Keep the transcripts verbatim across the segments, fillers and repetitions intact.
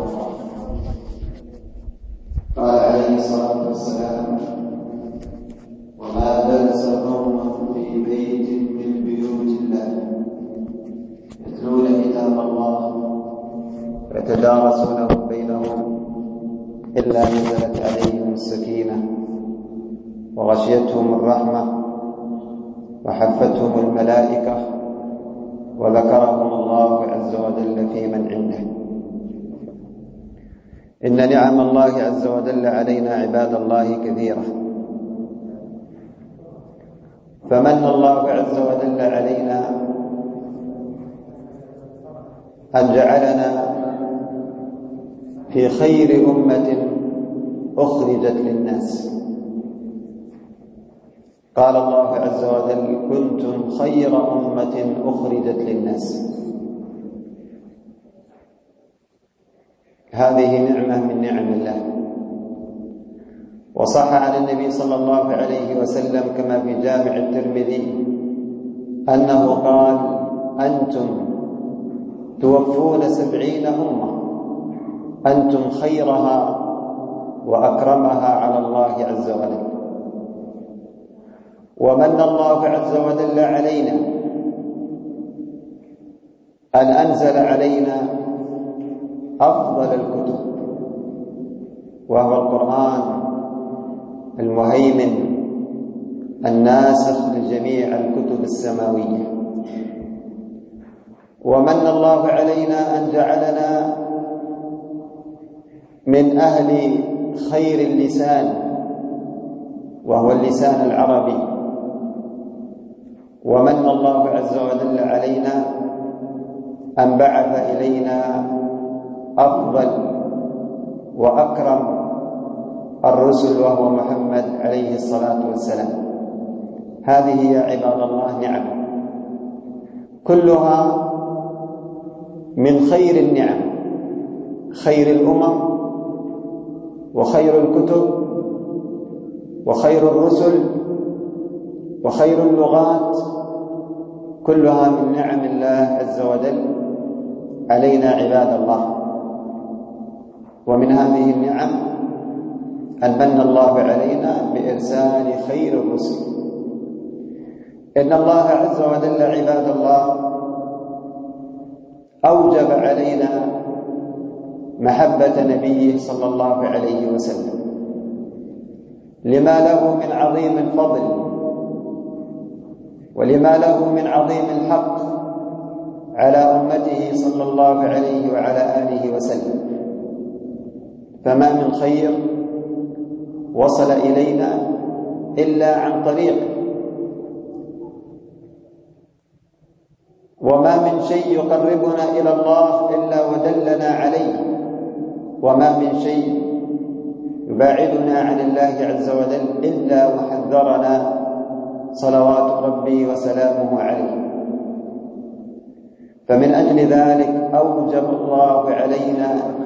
قال عليه الصلاة والسلام: وما جلس قوم في بيت من بيوت الله يتلون كتاب الله ويتدارسونه بينهم إلا نزلت عليهم السكينة وغشيتهم الرحمة وحفتهم الملائكة وذكرهم الله عز وجل في من عنده. إن نعم الله عز وجل علينا عباد الله كثيرة، فمن الله عز وجل علينا أن جعلنا في خير أمة أخرجت للناس. قال الله عز وجل: كنتم خير أمة أخرجت للناس. هذه نعمة من نعم الله. وصح عن النبي صلى الله عليه وسلم كما في جامع الترمذي أنه قال: أنتم توفون سبعين أمة أنتم خيرها وأكرمها على الله عز وجل. ومن الله عز وجل علينا أن أنزل علينا أفضل الكتب، وهو القرآن المهيمن الناسخ لجميع الكتب السماوية. ومن الله علينا أن جعلنا من أهل خير اللسان، وهو اللسان العربي. ومن الله عز وجل علينا أن بعث إلينا أفضل وأكرم الرسل، وهو محمد عليه الصلاة والسلام. هذه يا عباد الله نعم، كلها من خير النعم، خير الأمم وخير الكتب وخير الرسل وخير اللغات، كلها من نعم الله عز وجل علينا عباد الله. ومن هذه النعم أن من الله علينا بإرسال خير الرسل. إن الله عز وجل عباد الله أوجب علينا محبة نبيه صلى الله عليه وسلم لما له من عظيم الفضل ولما له من عظيم الحق على أمته صلى الله عليه وعلى آله وسلم. فما من خير وصل إلينا إلا عن طريقه، وما من شيء يقربنا إلى الله إلا ودلنا عليه، وما من شيء يباعدنا عن الله عز وجل إلا وحذرنا صلوات ربي وسلامه عليه. فمن أجل ذلك أوجب الله علينا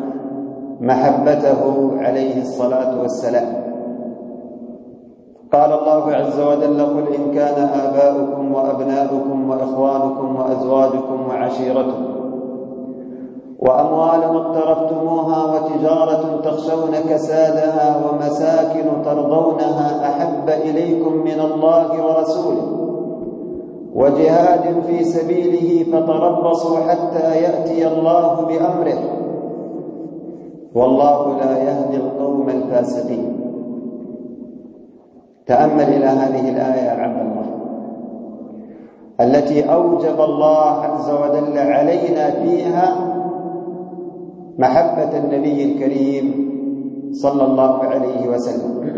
محبته عليه الصلاة والسلام. قال الله عز وجل: قل إن كان آباؤكم وأبناؤكم وإخوانكم وأزواجكم وعشيرتكم وأموال اقترفتموها وتجارة تخشون كسادها ومساكن ترضونها أحب إليكم من الله ورسوله وجهاد في سبيله فتربصوا حتى يأتي الله بأمره والله لا يهدي القوم الفاسقين. تأمل إلى هذه الآية يا عبد الله التي أوجب الله عز وجل علينا فيها محبة النبي الكريم صلى الله عليه وسلم.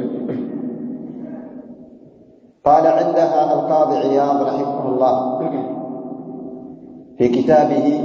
قال عندها القاضي عياض رحمه الله في كتابه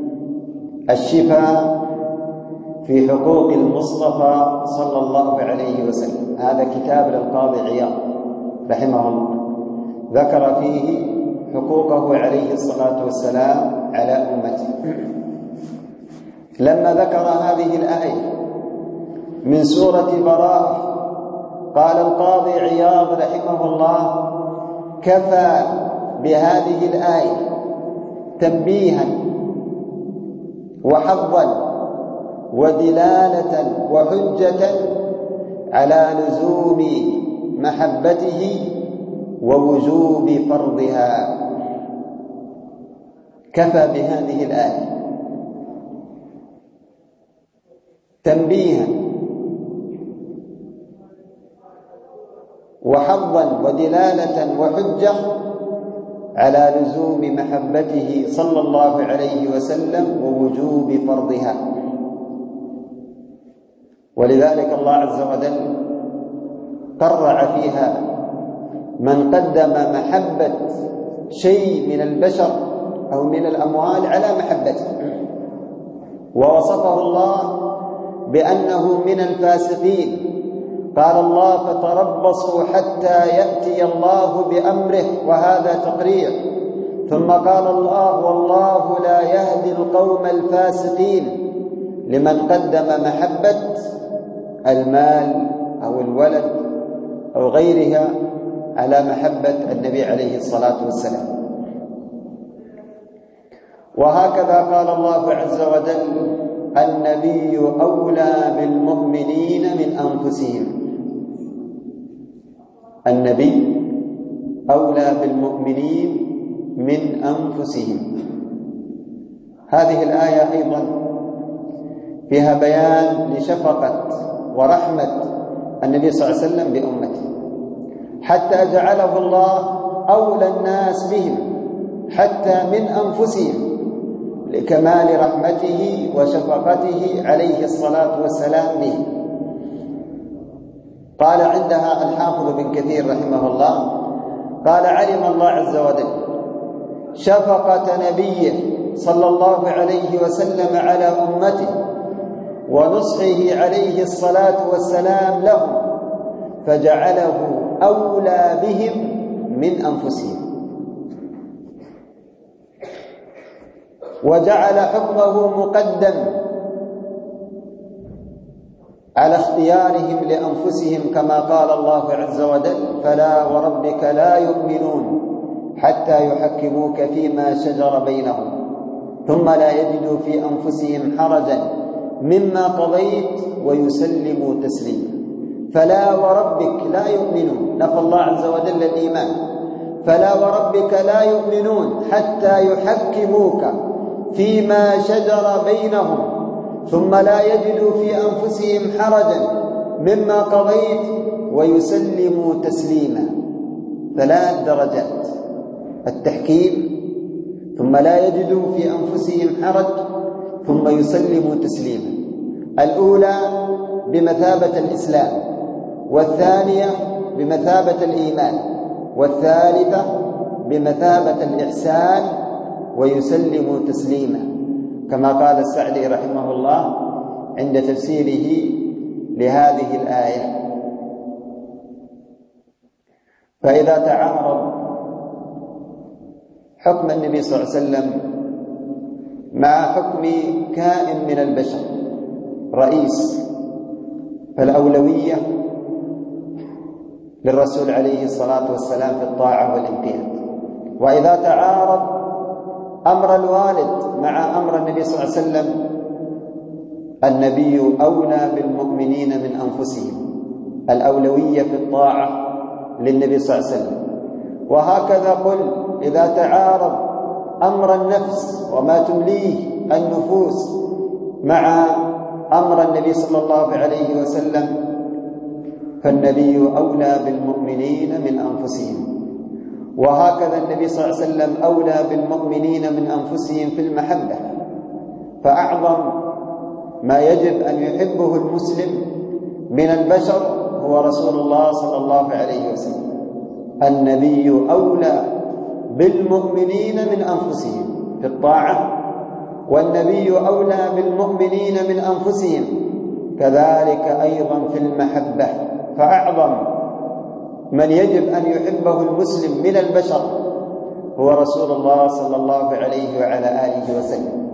الشفاء في حقوق المصطفى صلى الله عليه وسلم، هذا كتاب للقاضي عياض رحمه الله، ذكر فيه حقوقه عليه الصلاة والسلام على أمته. لما ذكر هذه الآية من سورة براءة قال القاضي عياض رحمه الله: كفى بهذه الآية تنبيها وحظا ودلالة وحجة على لزوم محبته ووجوب فرضها. كفى بهذه الآية تنبيها وحظا ودلالة وحجة على لزوم محبته صلى الله عليه وسلم ووجوب فرضها. ولذلك الله عز وجل قرع فيها من قدم محبة شيء من البشر أو من الأموال على محبته، ووصفه الله بأنه من الفاسقين. قال الله: فتربصوا حتى يأتي الله بأمره، وهذا تقرير. ثم قال الله: والله لا يهدي القوم الفاسقين، لمن قدم محبة المال أو الولد أو غيرها على محبة النبي عليه الصلاة والسلام. وهكذا قال الله عز وجل: النبي أولى بالمؤمنين من أنفسهم. النبي أولى بالمؤمنين من أنفسهم. هذه الآية أيضا فيها بيان لشفقة ورحمة النبي صلى الله عليه وسلم بأمته، حتى جعله الله أولى الناس بهم حتى من أنفسهم، لكمال رحمته وشفقته عليه الصلاة والسلام به. قال عندها الحافظ بن كثير رحمه الله: قال: علم الله عز وجل شفقة نبيه صلى الله عليه وسلم على أمته ونصحه عليه الصلاة والسلام لهم، فجعله أولى بهم من أنفسهم، وجعل حكمه مقدم على اختيارهم لأنفسهم، كما قال الله عز وجل: فلا وربك لا يؤمنون حتى يحكموك فيما شجر بينهم ثم لا يجدوا في أنفسهم حرجا مما قضيت ويسلموا تسليما. فلا وربك لا يؤمنون، نفى الله عز وجل الإيمان. فلا وربك لا يؤمنون حتى يحكموك فيما شجر بينهم ثم لا يجدوا في أنفسهم حرجا مما قضيت ويسلموا تسليما. ثلاث درجات: التحكيم، ثم لا يجدوا في أنفسهم حرج، ثم يسلموا تسليما. الأولى بمثابة الإسلام، والثانية بمثابة الإيمان، والثالثة بمثابة الإحسان، ويسلموا تسليما، كما قال السعدي رحمه الله عند تفسيره لهذه الآية. فإذا تعارض حكم النبي صلى الله عليه وسلم مع حكم كائن من البشر رئيس، فالأولوية للرسول عليه الصلاة والسلام في الطاعة والانقياد. وإذا تعارض أمر الوالد مع أمر النبي صلى الله عليه وسلم، النبي أولى بالمؤمنين من أنفسهم، الأولوية في الطاعة للنبي صلى الله عليه وسلم. وهكذا قل: إذا تعارض أمر النفس وما تمليه النفوس مع أمر النبي صلى الله عليه وسلم، فالنبي أولى بالمؤمنين من أنفسهم. وهكذا النبي صلى الله عليه وسلم أولى بالمؤمنين من أنفسهم في المحبة. فأعظم ما يجب أن يحبه المسلم من البشر هو رسول الله صلى الله عليه وسلم. النبي أولى بالمؤمنين من أنفسهم في الطاعة، والنبي أولى بالمؤمنين من أنفسهم كذلك أيضا في المحبة. فأعظم من يجب أن يحبه المسلم من البشر هو رسول الله صلى الله عليه وعلى آله وسلم.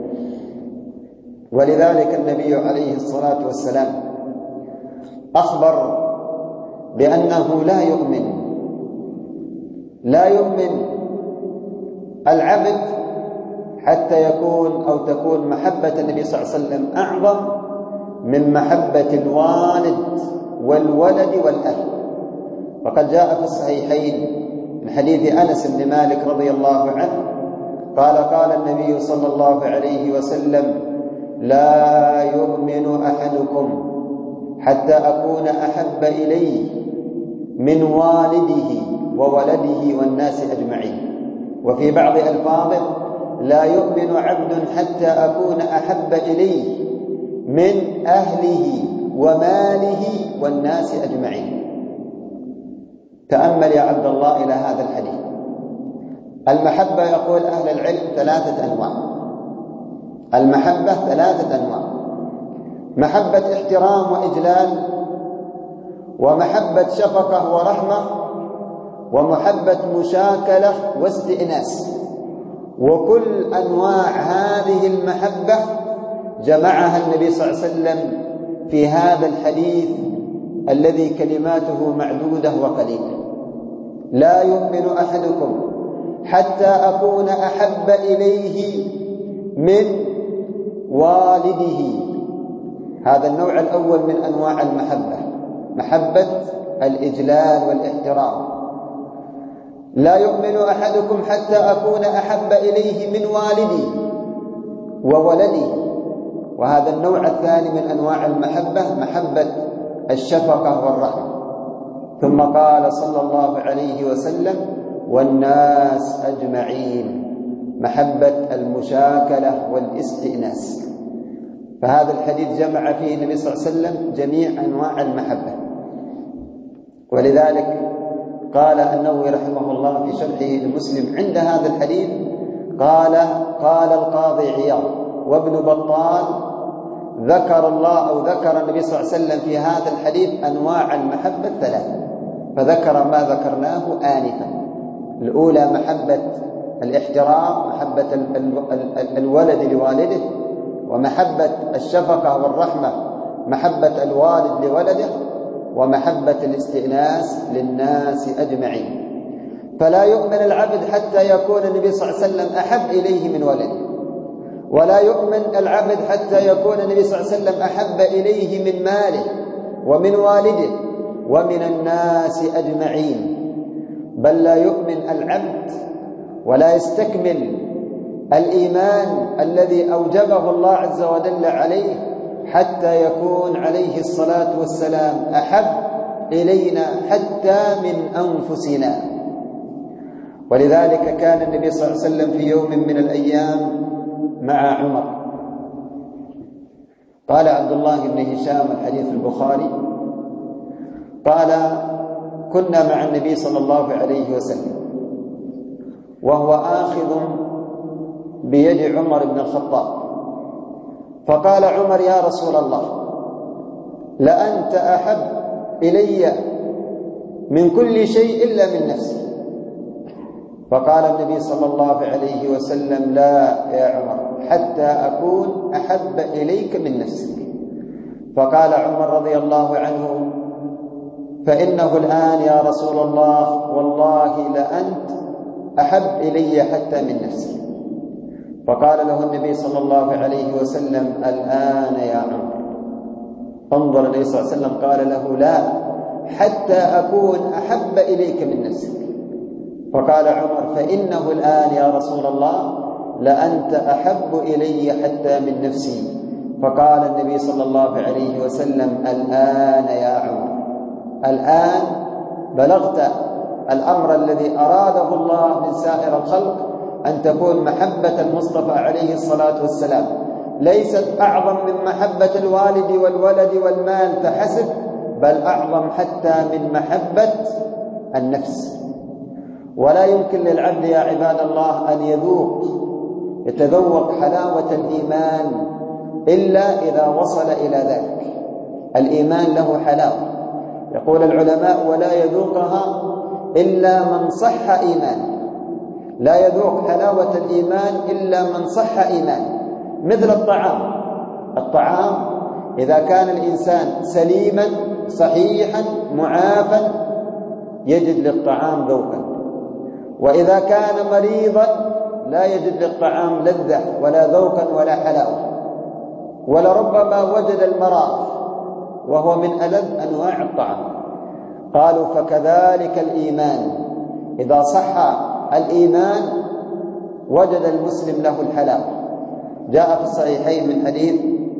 ولذلك النبي عليه الصلاة والسلام أخبر بأنه لا يؤمن لا يؤمن العبد حتى يكون أو تكون محبة النبي صلى الله عليه وسلم أعظم من محبة الوالد والولد والأهل. وقد جاء في الصحيحين من حديث أنس بن مالك رضي الله عنه قال قال النبي صلى الله عليه وسلم: لا يؤمن أحدكم حتى أكون أحب إليه من والده وولده والناس أجمعين. وفي بعض ألفاظه: لا يؤمن عبد حتى أكون أحب إليه من أهله وماله والناس أجمعين. تأمل يا عبد الله إلى هذا الحديث. المحبة يقول أهل العلم ثلاثة أنواع. المحبة ثلاثة أنواع: محبة احترام وإجلال، ومحبة شفقة ورحمة، ومحبة مشاكلة واستئناس. وكل أنواع هذه المحبة جمعها النبي صلى الله عليه وسلم في هذا الحديث الذي كلماته معدودة وقليلة: لا يؤمن أحدكم حتى أكون أحب إليه من والده. هذا النوع الأول من أنواع المحبة، محبة الإجلال والاحترام. لا يؤمن أحدكم حتى أكون أحب إليه من والدي وولدي. وهذا النوع الثاني من أنواع المحبة محبة الشفقة والرحمة. ثم قال صلى الله عليه وسلم: والناس أجمعين، محبة المشاكلة والاستئناس. فهذا الحديث جمع فيه النبي صلى الله عليه وسلم جميع أنواع المحبة. ولذلك قال النووي رحمه الله في شرحه لمسلم عند هذا الحديث قال قال القاضي عياض وابن بطال: ذكر الله أو ذكر النبي صلى الله عليه وسلم في هذا الحديث أنواع المحبة الثلاثة، فذكر ما ذكرناه آنفا. الأولى محبة الاحترام، محبة الولد لوالده، ومحبة الشفقة والرحمة، محبة الوالد لولده، ومحبة الاستئناس للناس أجمعين. فلا يؤمن العبد حتى يكون النبي صلى الله عليه وسلم أحب إليه من ولده، ولا يؤمن العبد حتى يكون النبي صلى الله عليه وسلم أحب إليه من ماله ومن والده ومن الناس أجمعين. بل لا يؤمن العبد ولا يستكمل الإيمان الذي أوجبه الله عز وجل عليه حتى يكون عليه الصلاة والسلام أحب إلينا حتى من أنفسنا. ولذلك كان النبي صلى الله عليه وسلم في يوم من الأيام مع عمر. قال عبد الله بن هشام الحديث البخاري قال: كنا مع النبي صلى الله عليه وسلم وهو آخذ بيد عمر بن الخطاب، فقال عمر: يا رسول الله، لأنت أحب إلي من كل شيء إلا من نفسي. فقال النبي صلى الله عليه وسلم: لا يا عمر، حتى أكون أحب إليك من نفسك. فقال عمر رضي الله عنه: فإنه الآن يا رسول الله والله لأنت أحب إلي حتى من نفسي. فقال له النبي صلى الله عليه وسلم: الآن يا عمر. انظر النبي صلى الله عليه وسلم قال له: لا، حتى أكون أحب إليك من نفسك. فقال عمر: فإنه الآن يا رسول الله لأنت أحب إلي حتى من نفسي. فقال النبي صلى الله عليه وسلم: الآن يا عمر، الآن بلغت الأمر الذي أراده الله من سائر الخلق، أن تكون محبة المصطفى عليه الصلاة والسلام ليست أعظم من محبة الوالد والولد والمال فحسب، بل أعظم حتى من محبة النفس. ولا يمكن للعبد يا عباد الله أن يذوق يتذوق حلاوة الإيمان إلا إذا وصل إلى ذلك. الإيمان له حلاوة، يقول العلماء: ولا يذوقها إلا من صح إيمان. لا يذوق حلاوة الإيمان إلا من صح إيمان. مثل الطعام، الطعام إذا كان الإنسان سليما صحيحا معافا يجد للطعام ذوقا، وإذا كان مريضا لا يجد للطعام لذة ولا ذوقا ولا حلاوة. ولربما وجد المرار وهو من ألذ أنواع الطعام. قالوا فكذلك الإيمان، إذا صح الإيمان وجد المسلم له الحلاوة. جاء في الصحيحين من حديث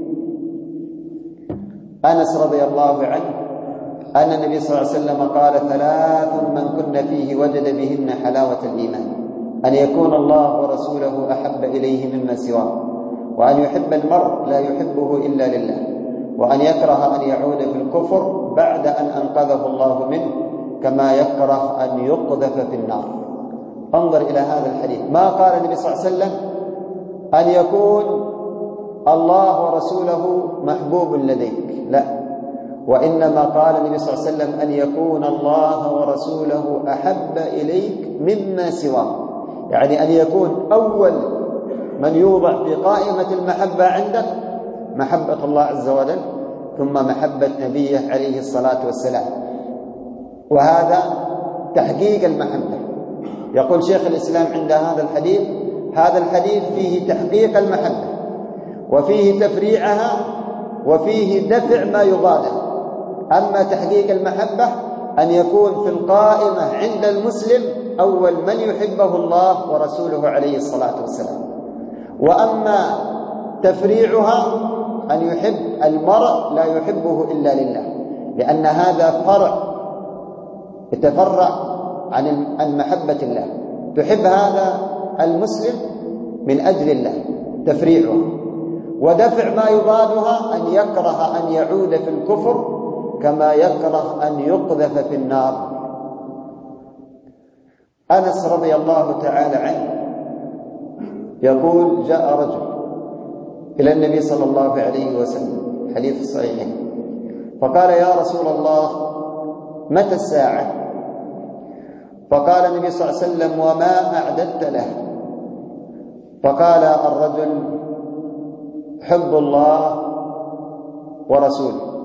أنس رضي الله عنه أن النبي صلى الله عليه وسلم قال ثلاث من كن فيه وجد بهن حلاوة الإيمان: أن يكون الله ورسوله أحب إليه مما سواه، وأن يحب المرء لا يحبه إلا لله، وأن يكره أن يعود في الكفر بعد أن أنقذه الله منه، كما يكره أن يقذف في النار. انظر إلى هذا الحديث، ما قال النبي صلى الله عليه وسلم أن يكون الله ورسوله محبوب لديك، لا، وإنما قال النبي صلى الله عليه وسلم أن يكون الله ورسوله أحب إليك مما سواه، يعني أن يكون أول من يوضع في قائمة المحبة عندك محبة الله عز وجل، ثم محبة نبيه عليه الصلاة والسلام. وهذا تحقيق المحبة. يقول شيخ الإسلام عند هذا الحديث: هذا الحديث فيه تحقيق المحبة، وفيه تفريعها، وفيه دفع ما يضادها. أما تحقيق المحبة أن يكون في القائمة عند المسلم أول من يحبه الله ورسوله عليه الصلاة والسلام. وأما تفريعها أن يحب المرء لا يحبه إلا لله، لأن هذا فرع يتفرع عن محبة الله. تحب هذا المسلم من أجل الله، تفريعها. ودفع ما يضادها أن يكره أن يعود في الكفر، كما يكره أن يقذف في النار. أنس رضي الله تعالى عنه يقول: جاء رجل إلى النبي صلى الله عليه وسلم، حديث الصحيحين، فقال: يا رسول الله، متى الساعة؟ فقال النبي صلى الله عليه وسلم: وما أعددت له؟ فقال الرجل: حب الله ورسوله.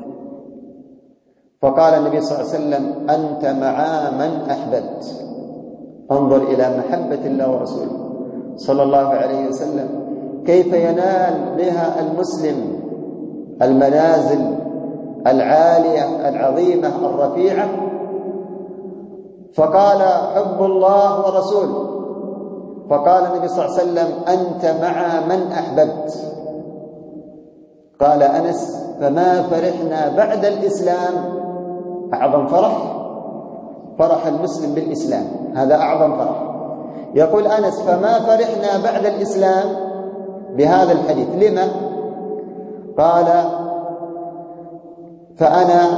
فقال النبي صلى الله عليه وسلم: أنت مع من أحببت. انظر إلى محبة الله ورسوله صلى الله عليه وسلم، كيف ينال بها المسلم المنازل العالية العظيمة الرفيعة. فقال: حب الله ورسوله. فقال النبي صلى الله عليه وسلم: أنت مع من أحببت. قال أنس: فما فرحنا بعد الإسلام أعظم فرح، فرح المسلم بالإسلام، هذا أعظم فرح. يقول أنس: فما فرحنا بعد الإسلام بهذا الحديث. لما؟ قال: فأنا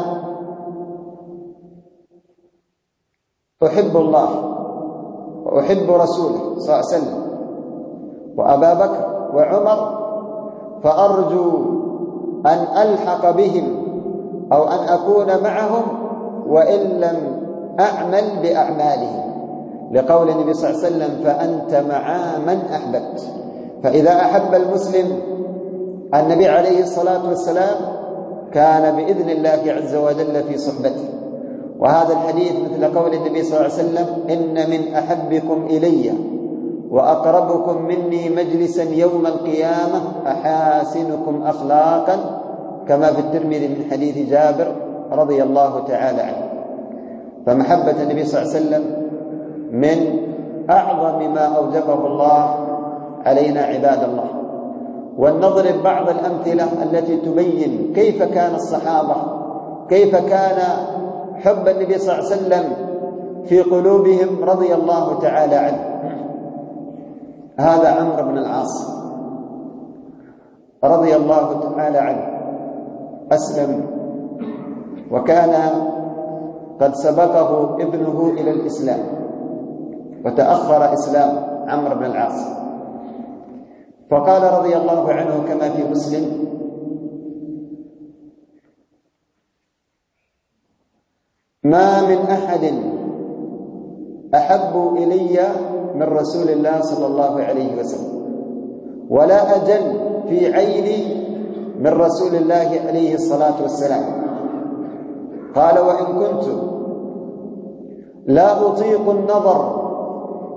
أحب الله وأحب رسوله صلى الله عليه وسلم وأبا بكر وعمر، فأرجو أن ألحق بهم أو أن أكون معهم وإن لم أعمل بأعمالهم، لقول النبي صلى الله عليه وسلم: فأنت مع من أحببت. فإذا أحب المسلم النبي عليه الصلاة والسلام كان بإذن الله عز وجل في صحبته. وهذا الحديث مثل قول النبي صلى الله عليه وسلم: إن من أحبكم إلي وأقربكم مني مجلسا يوم القيامة أحاسنكم أخلاقا، كما في الترمذي من حديث جابر رضي الله تعالى عنه. فمحبة النبي صلى الله عليه وسلم من أعظم ما أوجبه الله علينا عباد الله. ولنضرب بعض الأمثلة التي تبين كيف كان الصحابة، كيف كان حب النبي صلى الله عليه وسلم في قلوبهم رضي الله تعالى عنه. هذا عمرو بن العاص رضي الله تعالى عنه أسلم، وكان قد سبقه ابنه إلى الإسلام، وتأخر إسلام عمرو بن العاص. فقال رضي الله عنه كما في مسلم: ما من أحد أحب إلي من رسول الله صلى الله عليه وسلم، ولا أجل في عيني من رسول الله عليه الصلاة والسلام. قال: وإن كنت لا أطيق النظر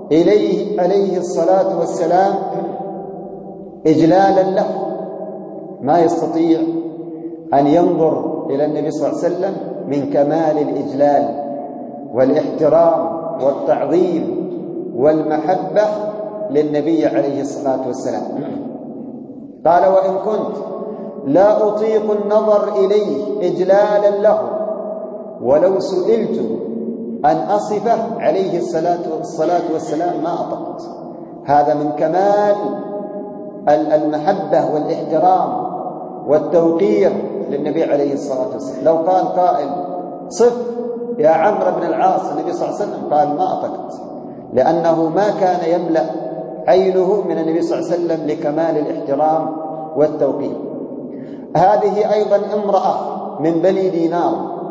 إليه عليه الصلاة والسلام إجلالا له، ما يستطيع أن ينظر إلى النبي صلى الله عليه وسلم من كمال الإجلال والاحترام والتعظيم والمحبة للنبي عليه الصلاة والسلام. قال: وإن كنت لا أطيق النظر إليه إجلالا له، ولو سئلت أن أصفه عليه الصلاة والسلام ما أطقت. هذا من كمال المحبة والاحترام والتوقير للنبي عليه الصلاة والسلام. لو قال قائل: صف يا عمرو بن العاص النبي صلى الله عليه وسلم، قال: ما أطقت، لأنه ما كان يملأ عينه من النبي صلى الله عليه وسلم لكمال الاحترام والتوقير. هذه أيضا امرأة من بني دينار،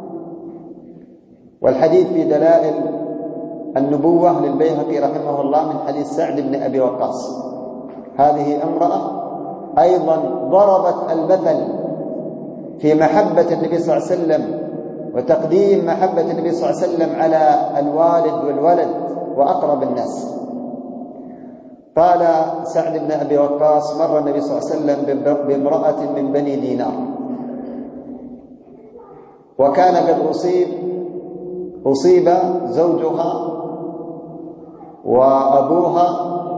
والحديث في دلائل النبوة للبيهقي رحمه الله من حديث سعد بن أبي وقاص. هذه امرأة أيضا ضربت المثل في محبة النبي صلى الله عليه وسلم وتقديم محبة النبي صلى الله عليه وسلم على الوالد والولد وأقرب الناس. قال سعد بن أبي وقاص: مر النبي صلى الله عليه وسلم بامرأة من بني دينار، وكان قد أصيب أصيب زوجها وأبوها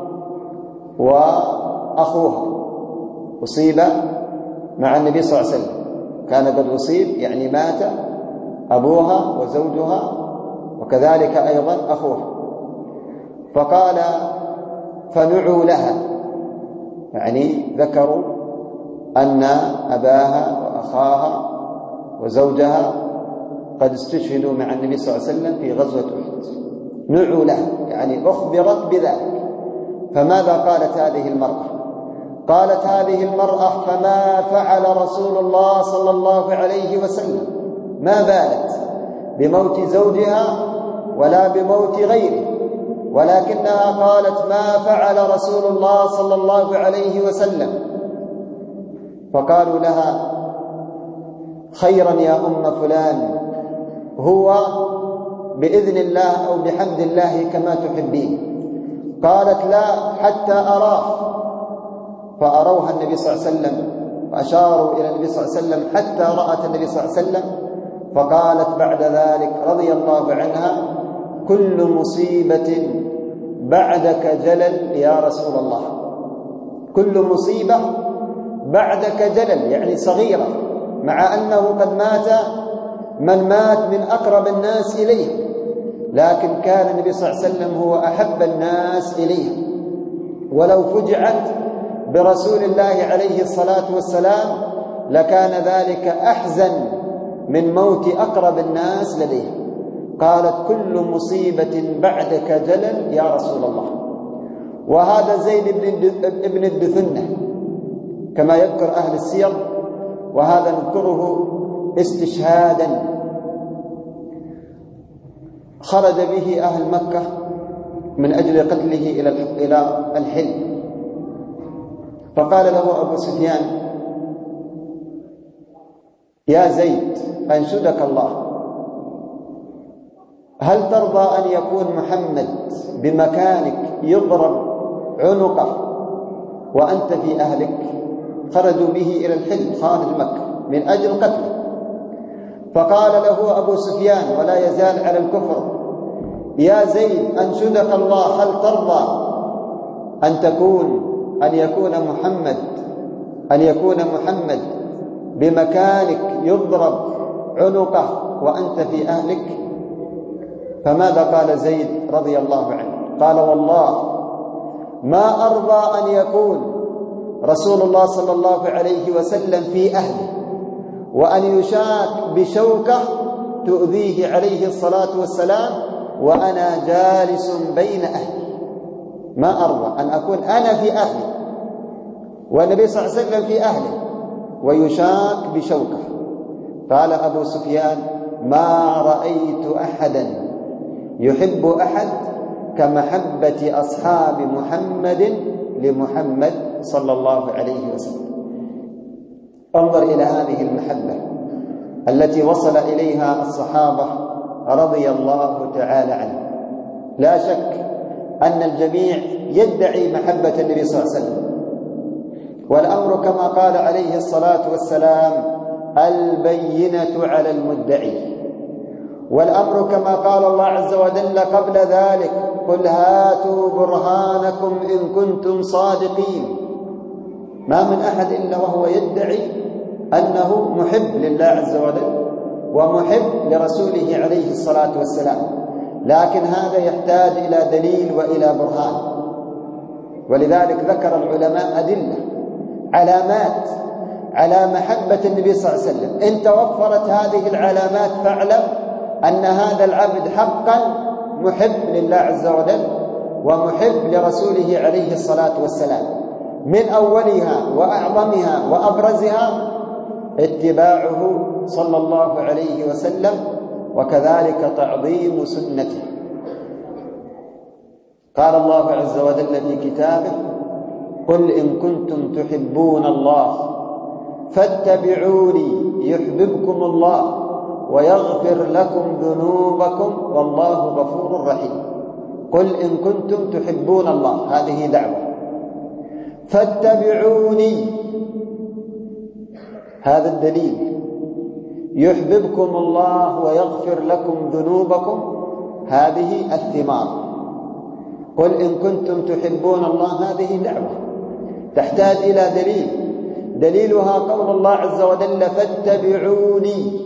وأخوها، أصيب مع النبي صلى الله عليه وسلم، كان قد أصيب يعني مات أبوها وزوجها وكذلك أيضا أخوها. فقال: فنعوا لها، يعني ذكروا أن أباها وأخاها وزوجها قد استشهدوا مع النبي صلى الله عليه وسلم في غزوة أحد. نعوا لها يعني أخبرت بذلك. فماذا قالت هذه المرأة؟ قالت هذه المرأة: فما فعل رسول الله صلى الله عليه وسلم، ما بالت بموت زوجها ولا بموت غيره، ولكنها قالت: ما فعل رسول الله صلى الله عليه وسلم. فقالوا لها: خيرا يا أم فلان، هو بإذن الله أو بحمد الله كما تحبين. قالت: لا حتى أراه. فأروها النبي صلى الله عليه وسلم وأشاروا إلى النبي صلى الله عليه وسلم حتى رأت النبي صلى الله عليه وسلم. فقالت بعد ذلك رضي الله عنها: كل مصيبة بعدك جلل يا رسول الله. كل مصيبة بعدك جلل يعني صغيرة، مع أنه قد مات من مات من أقرب الناس إليه، لكن كان النبي صلى الله عليه وسلم هو أحب الناس إليه. ولو فجعت برسول الله عليه الصلاة والسلام لكان ذلك أحزن من موت أقرب الناس لديه. قالت: كل مصيبة بعدك جلل يا رسول الله. وهذا زيد بن الدثنة كما يذكر أهل السير، وهذا نذكره استشهادا خرج به أهل مكة من أجل قتله إلى الحل. فقال له أبو سفيان: يا زيد أنشدك الله، هل ترضى أن يكون محمد بمكانك يضرب عنقه وأنت في أهلك؟ خرجوا به إلى الحل خارج مكة من أجل قتله. فقال له أبو سفيان ولا يزال على الكفر: يا زيد أنشدك الله، هل ترضى أن تكون أن يكون محمد أن يكون محمد بمكانك يضرب عنقه وأنت في أهلك؟ فماذا قال زيد رضي الله عنه؟ قال: والله ما أرضى أن يكون رسول الله صلى الله عليه وسلم في أهله وأن يشاك بشوكة تؤذيه عليه الصلاة والسلام وأنا جالس بين أهلي. ما أرضى أن أكون أنا في أهلي والنبي صلى الله عليه وسلم في أهله ويشاك بشوكة. قال أبو سفيان: ما رأيت أحدا يحب أحد كمحبة أصحاب محمد لمحمد صلى الله عليه وسلم. انظر إلى هذه المحبة التي وصل إليها الصحابة رضي الله تعالى عنهم. لا شك أن الجميع يدعي محبة النبي صلى الله عليه وسلم، والأمر كما قال عليه الصلاة والسلام: البينة على المدعي. والأمر كما قال الله عز وجل قبل ذلك: قل هاتوا برهانكم إن كنتم صادقين. ما من أحد إلا وهو يدعي أنه محب لله عز وجل ومحب لرسوله عليه الصلاة والسلام، لكن هذا يحتاج إلى دليل وإلى برهان. ولذلك ذكر العلماء أدلة، علامات على محبة النبي صلى الله عليه وسلم. إن توفرت هذه العلامات فاعلم أن هذا العبد حقا محب لله عز وجل ومحب لرسوله عليه الصلاة والسلام. من أولها وأعظمها وأبرزها اتباعه صلى الله عليه وسلم، وكذلك تعظيم سنته. قال الله عز وجل في كتابه: قل إن كنتم تحبون الله فاتبعوني يحببكم الله ويغفر لكم ذنوبكم والله غفور رحيم. قل إن كنتم تحبون الله، هذه دعوة. فاتبعوني، هذا الدليل. يحببكم الله ويغفر لكم ذنوبكم، هذه الثمار. قل إن كنتم تحبون الله، هذه دعوة تحتاج إلى دليل. دليلها قول الله عز وجل: فاتبعوني.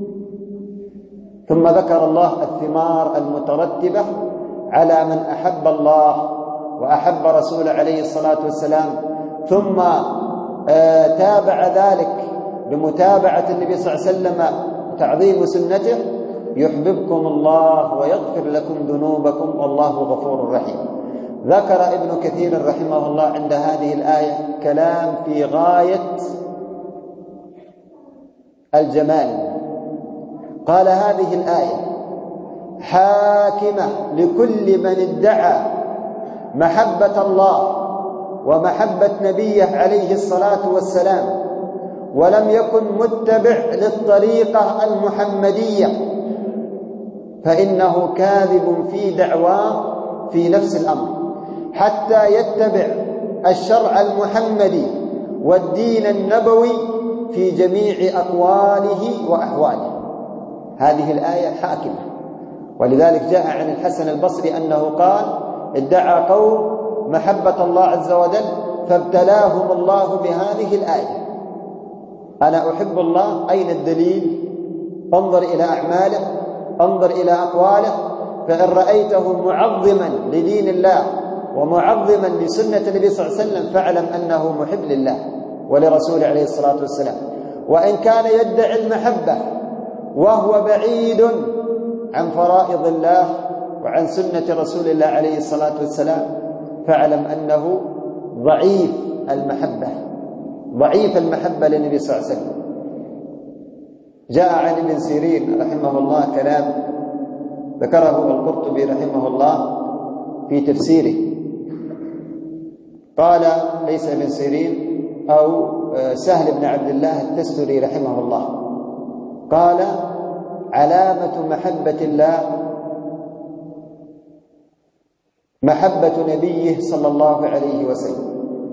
ثم ذكر الله الثمار المترتبة على من أحب الله وأحب رسوله عليه الصلاة والسلام، ثم تابع ذلك بمتابعة النبي صلى الله عليه وسلم تعظيم سنته: يحببكم الله ويغفر لكم ذنوبكم والله غفور رحيم. ذكر ابن كثير رحمه الله عند هذه الآية كلام في غاية الجمال. قال: هذه الآية حاكمة لكل من ادعى محبة الله ومحبة نبيه عليه الصلاة والسلام ولم يكن متبع للطريقة المحمدية، فإنه كاذب في دعواه في نفس الأمر، حتى يتبع الشرع المحمدي والدين النبوي في جميع أقواله وأحواله. هذه الآية حاكمة. ولذلك جاء عن الحسن البصري أنه قال: ادعى قوم محبة الله عز وجل فابتلاهم الله بهذه الآية: أنا أحب الله، أين الدليل؟ انظر إلى أعماله، انظر إلى أقواله، فإن رأيته معظما لدين الله ومعظما لسنة النبي صلى الله عليه وسلم فاعلم أنه محب لله ولرسوله عليه الصلاة والسلام. وإن كان يدعي المحبة وهو بعيد عن فرائض الله وعن سنة رسول الله عليه الصلاة والسلام فاعلم أنه ضعيف المحبة، ضعيف المحبة للنبي صلى الله عليه وسلم. جاء عن ابن سيرين رحمه الله كلام ذكره القرطبي رحمه الله في تفسيره. قال: ليس ابن سيرين، أو سهل بن عبد الله التستري رحمه الله، قال: علامة محبة الله محبة نبيه صلى الله عليه وسلم،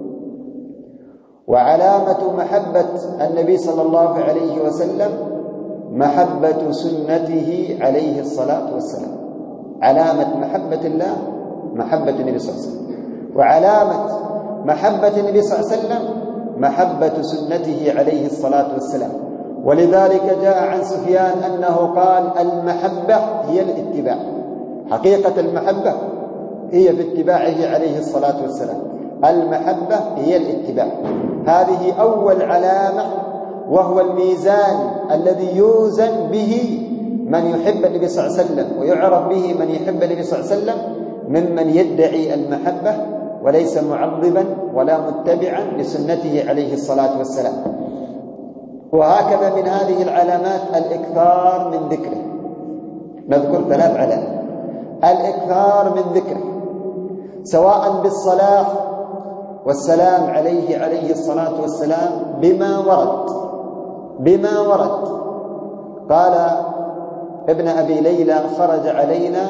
وعلامة محبة النبي صلى الله عليه وسلم محبة سنته عليه الصلاة والسلام. علامة محبة الله محبة النبي صلى الله عليه وسلم، وعلامة محبة النبي صلى الله عليه وسلم محبة سنته عليه الصلاة والسلام. ولذلك جاء عن سفيان أنه قال: المحبة هي الاتباع. حقيقة المحبة هي في اتباعه عليه الصلاة والسلام. المحبة هي الاتباع. هذه أول علامة، وهو الميزان الذي يوزن به من يحب النبي صلى الله عليه وسلم ويعرف به من يحب النبي صلى الله عليه وسلم ممن يدعي المحبة وليس معظما ولا متبعا لسنته عليه الصلاة والسلام. وهكذا من هذه العلامات الإكثار من ذكره. نذكر ثلاث علامات: الإكثار من ذكره، سواء بالصلاة والسلام عليه عليه الصلاة والسلام بما ورد بما ورد قال ابن أبي ليلى: خرج علينا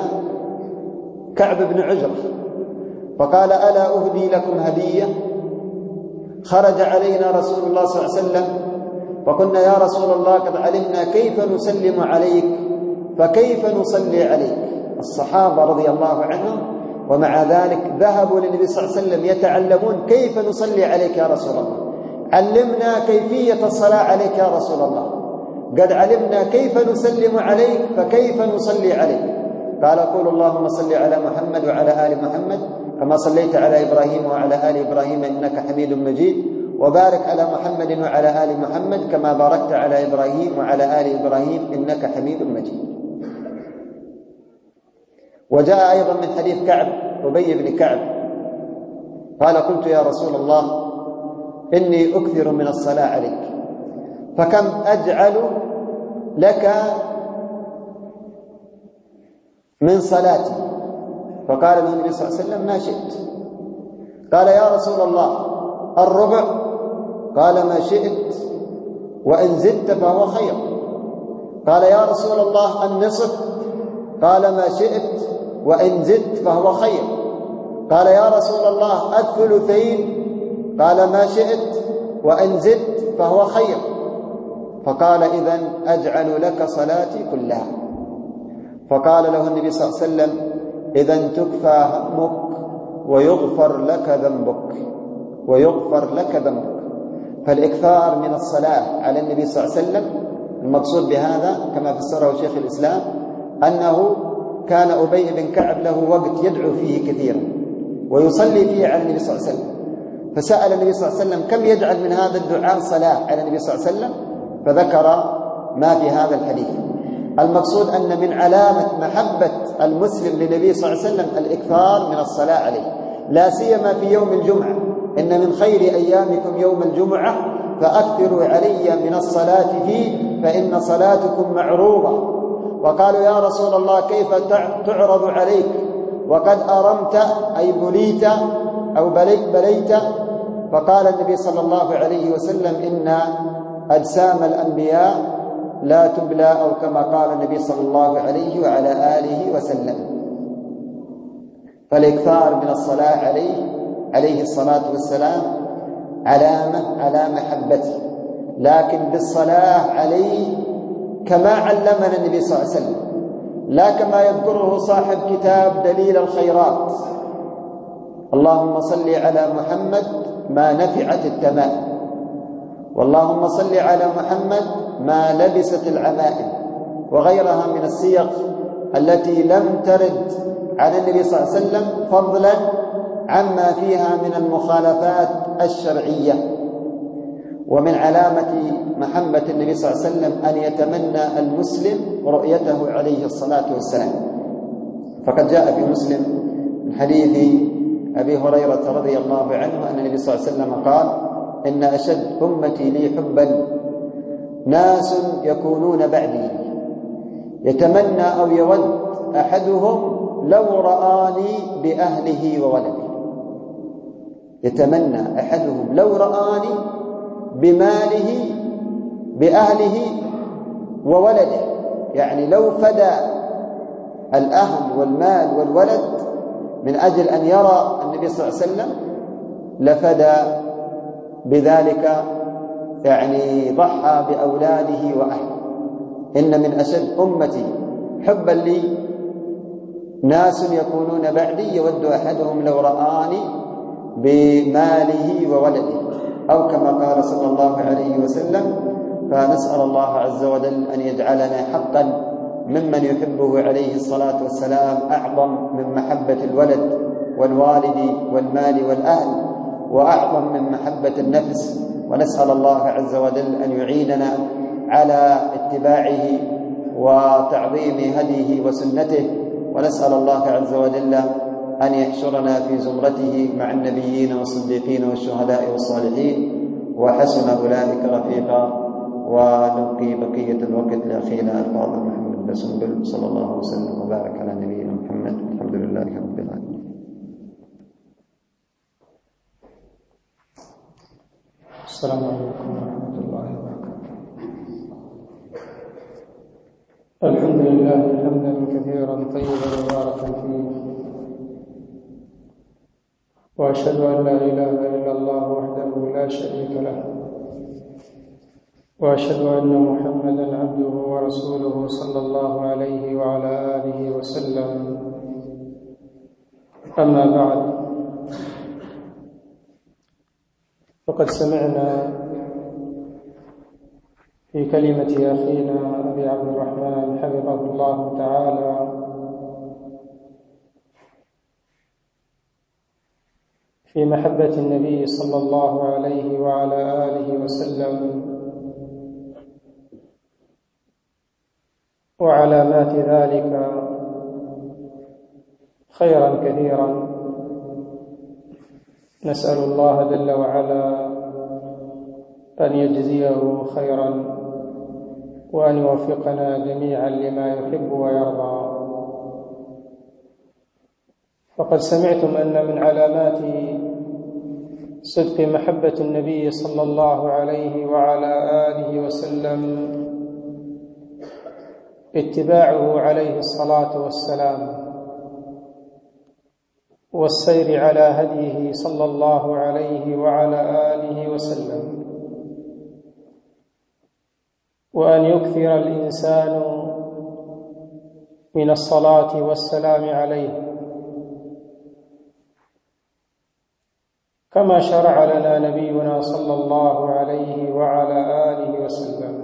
كعب بن عجرة فقال: ألا أهدي لكم هدية؟ خرج علينا رسول الله صلى الله عليه وسلم وقلنا يا رسول الله قد علمنا كيف نسلم عليك فكيف نصلي عليك. الصحابة رضي الله عنهم ومع ذلك ذهبوا للنبي صلى الله عليه وسلم يتعلمون كيف نصلي عليك يا رسول الله، علمنا كيفية الصلاة عليك يا رسول الله، قد علمنا كيف نسلم عليك فكيف نصلي عليك. قال قول اللهم صل على محمد وعلى آل محمد كما صليت على إبراهيم وعلى آل إبراهيم إنك حميد مجيد، وبارك على محمد وعلى آل محمد كما باركت على إبراهيم وعلى آل إبراهيم إنك حميد مجيد. وجاء أيضا من حديث كعب أبي بن كعب قال قلت يا رسول الله إني أكثر من الصلاة عليك فكم أجعل لك من صلاتي؟ فقال له النبي صلى الله عليه وسلم ما شئت. قال يا رسول الله الربع؟ قال ما شئت وإن زدت فهو خير. قال يا رسول الله النصف؟ قال ما شئت وإن زدت فهو خير. قال يا رسول الله الثلثين؟ قال ما شئت وإن زدت فهو خير. فقال إذن أجعل لك صلاتي كلها. فقال له النبي صلى الله عليه وسلم إذن تكفى همك ويغفر لك ذنبك ويغفر لك ذنبك. فالإكثار من الصلاة على النبي صلى الله عليه وسلم المقصود بهذا كما فسره شيخ الإسلام أنه كان أبي بن كعب له وقت يدعو فيه كثيرا ويصلي فيه على النبي صلى الله عليه وسلم، فسأل النبي صلى الله عليه وسلم كم يجعل من هذا الدعاء صلاة على النبي صلى الله عليه وسلم، فذكر ما في هذا الحديث. المقصود أن من علامة محبة المسلم للنبي صلى الله عليه وسلم الإكثار من الصلاة عليه، لا سيما في يوم الجمعة، إن من خير أيامكم يوم الجمعة فأكثروا علي من الصلاة فيه فإن صلاتكم معروضة. وقالوا يا رسول الله كيف تعرض عليك وقد أرمت أي بليت أو بليت, بليت فقال النبي صلى الله عليه وسلم إن أجسام الأنبياء لا تبلى أو كما قال النبي صلى الله عليه وعلى آله وسلم. فالإكثار من الصلاة عليه عليه الصلاة والسلام علامة على محبته، لكن بالصلاة عليه كما علمنا النبي صلى الله عليه وسلم، لا كما يذكره صاحب كتاب دليل الخيرات اللهم صل على محمد ما نفعت التمائم، واللهم صل على محمد ما لبست العمائم، وغيرها من السياق التي لم ترد عن النبي صلى الله عليه وسلم فضلا عما فيها من المخالفات الشرعية. ومن علامة محبة النبي صلى الله عليه وسلم أن يتمنى المسلم رؤيته عليه الصلاة والسلام، فقد جاء في مسلم من حديث أبي هريرة رضي الله عنه أن النبي صلى الله عليه وسلم قال إن أشد أمتي لي حبا ناس يكونون بعدي يتمنى أو يود أحدهم لو رآني بأهله وولده. يتمنى أحدهم لو رآني بماله بأهله وولده، يعني لو فدى الأهل والمال والولد من أجل أن يرى النبي صلى الله عليه وسلم لفدى بذلك، يعني ضحى بأولاده وأهله. إن من أشد أمتي حبا لي ناس يكونون بعدي يود أحدهم لو رآني بماله وولده، أو كما قال صلى الله عليه وسلم. فنسأل الله عز وجل أن يجعلنا حقا ممن يحبه عليه الصلاة والسلام أعظم من محبة الولد والوالد والمال والأهل، وأعظم من محبة النفس. ونسأل الله عز وجل أن يعيننا على اتباعه وتعظيم هديه وسنته، ونسأل الله عز وجل أن يحشرنا في زمرته مع النبيين والصديقين والشهداء والصالحين، وحسن أولئك رفيقا. ونبقي بقية الوقت لأخينا الفاضل محمد بسنبل، صلى الله وسلم وبارك على نبينا محمد، الحمد لله رب العالمين. السلام عليكم ورحمة الله وبركاته. الحمد لله حمدا كثيرا طيبا مباركا فيه، وأشهد أن لا إله إلا الله وحده لا شريك له، وأشهد أن محمدًا عبده ورسوله صلى الله عليه وعلى آله وسلم. أما بعد، فقد سمعنا في كلمة أخينا أبي عبد الرحمن حفظه الله تعالى في محبة النبي صلى الله عليه وعلى آله وسلم وعلامات ذلك خيرا كثيرا. نسأل الله جل وعلا أن يجزيه خيرا وأن يوفقنا جميعا لما يحب ويرضى. فقد سمعتم أن من علامات صدق محبة النبي صلى الله عليه وعلى آله وسلم اتباعه عليه الصلاة والسلام والسير على هديه صلى الله عليه وعلى آله وسلم، وأن يكثر الإنسان من الصلاة والسلام عليه كما شرع لنا نبينا صلى الله عليه وعلى آله وسلم.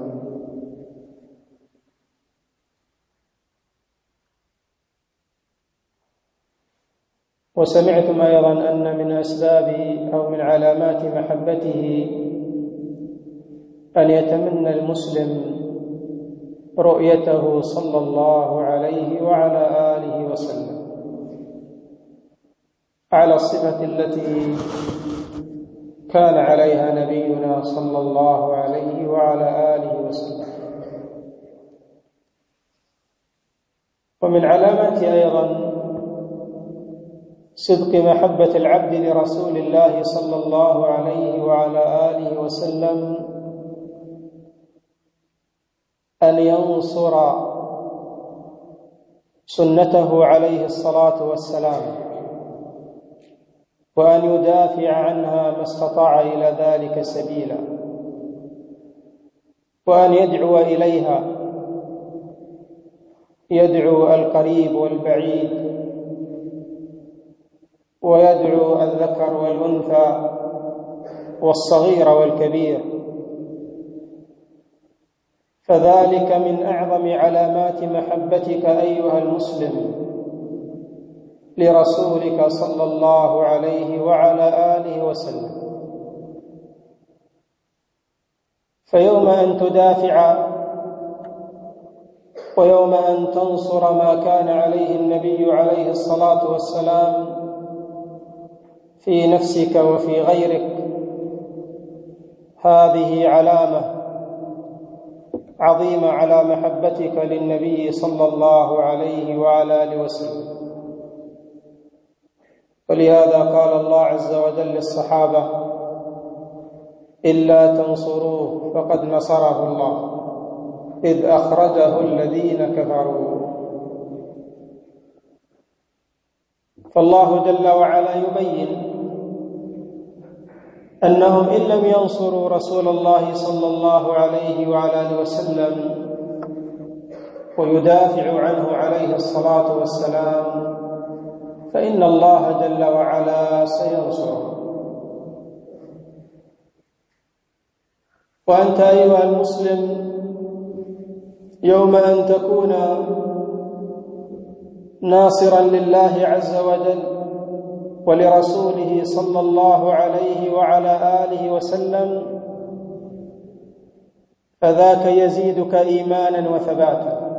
وسمعتم أيضا أن من أسباب أو من علامات محبته أن يتمنى المسلم رؤيته صلى الله عليه وعلى آله وسلم على الصفة التي كان عليها نبينا صلى الله عليه وعلى آله وسلم. ومن علامات أيضا صدق محبة العبد لرسول الله صلى الله عليه وعلى آله وسلم أن ينصر سنته عليه الصلاة والسلام، وأن يدافع عنها ما استطاع إلى ذلك سبيلا، وأن يدعو إليها، يدعو القريب والبعيد، ويدعو الذكر والأنثى والصغير والكبير. فذلك من أعظم علامات محبتك أيها المسلم لرسولك صلى الله عليه وعلى آله وسلم. فيوم أن تدافع ويوم أن تنصر ما كان عليه النبي عليه الصلاة والسلام في نفسك وفي غيرك، هذه علامة عظيمة على محبتك للنبي صلى الله عليه وعلى آله وسلم. ولهذا قال الله عز وجل للصحابة: إلا تنصروه فقد نصره الله إذ أخرجه الذين كفروا. فالله جل وعلا يبين أنهم إن لم ينصروا رسول الله صلى الله عليه وعلى آله وسلم ويدافعوا عنه عليه الصلاة والسلام فإن الله جل وعلا سينصره. وأنت أيها المسلم يوم أن تكون ناصرا لله عز وجل ولرسوله صلى الله عليه وعلى آله وسلم فذاك يزيدك إيمانا وثباتا،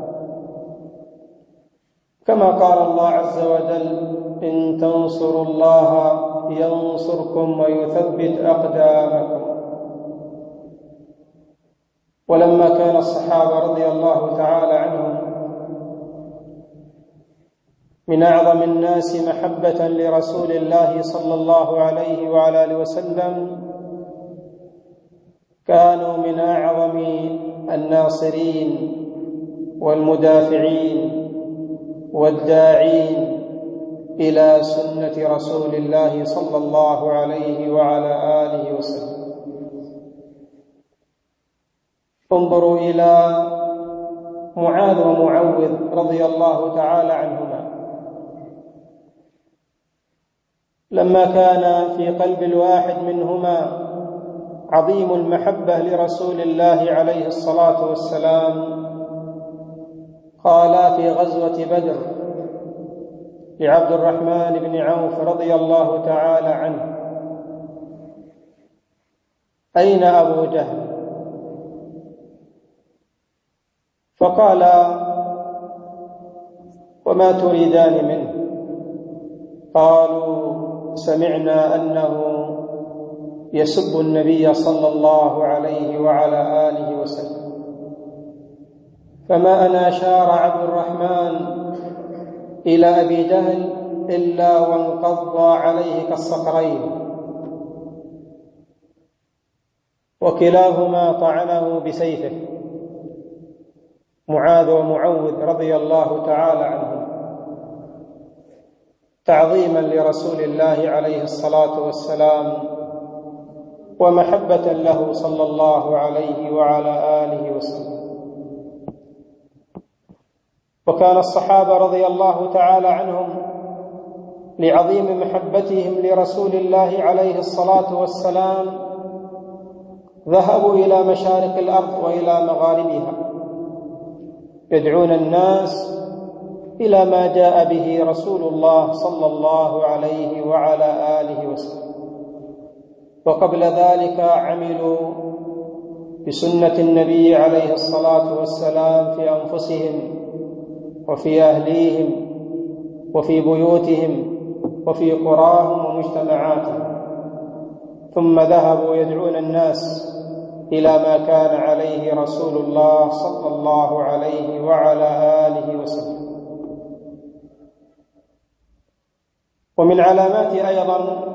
كما قال الله عز وجل: إن تنصروا الله ينصركم ويثبت أقدامكم. ولما كان الصحابة رضي الله تعالى عنهم من أعظم الناس محبة لرسول الله صلى الله عليه وعلى آله وسلم، كانوا من أعظم الناصرين والمدافعين والداعين إلى سنة رسول الله صلى الله عليه وعلى آله وسلم. انظروا إلى معاذ ومعوذ رضي الله تعالى عنهما، لما كان في قلب الواحد منهما عظيم المحبة لرسول الله عليه الصلاة والسلام، قالا في غزوة بدر لعبد الرحمن بن عوف رضي الله تعالى عنه: أين أبو جهل؟ فقال: وما تريدان منه؟ قالوا: سمعنا أنه يسب النبي صلى الله عليه وعلى آله وسلم، فما أن أشار عبد الرحمن إلى أبي جهل إلا وانقض عليه كالصقرين، وكلاهما طعنه بسيفه، معاذ ومعوذ رضي الله تعالى عنهم، تعظيما لرسول الله عليه الصلاة والسلام ومحبة له صلى الله عليه وعلى آله وسلم. وكان الصحابة رضي الله تعالى عنهم لعظيم محبتهم لرسول الله عليه الصلاة والسلام ذهبوا إلى مشارق الأرض وإلى مغاربها يدعون الناس إلى ما جاء به رسول الله صلى الله عليه وعلى آله وسلم. وقبل ذلك عملوا بسنة النبي عليه الصلاة والسلام في أنفسهم وفي أهليهم وفي بيوتهم وفي قراهم ومجتمعاتهم، ثم ذهبوا يدعون الناس إلى ما كان عليه رسول الله صلى الله عليه وعلى آله وسلم. ومن علامات أيضا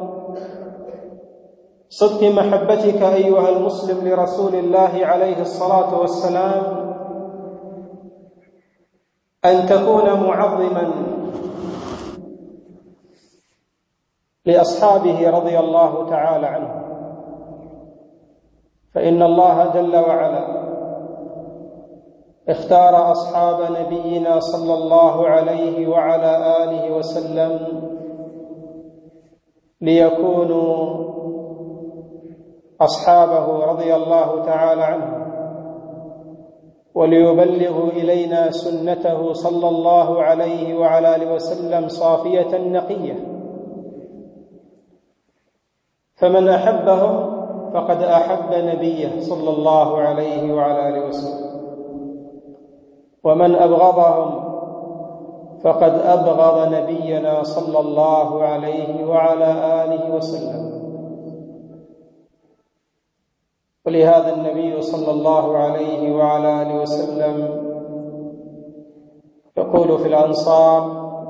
صدق محبتك أيها المسلم لرسول الله عليه الصلاة والسلام أن تكون معظما لأصحابه رضي الله تعالى عنهم، فإن الله جل وعلا اختار أصحاب نبينا صلى الله عليه وعلى آله وسلم ليكونوا أصحابه رضي الله تعالى عنهم، وليبلغوا إلينا سنته صلى الله عليه وعلى آله وسلم صافية نقية. فمن أحبهم فقد أحب نبيه صلى الله عليه وعلى آله وسلم، ومن أبغضهم فقد أبغض نبينا صلى الله عليه وعلى آله وسلم. ولهذا النبي صلى الله عليه وعلى آله وسلم يقول في الأنصار: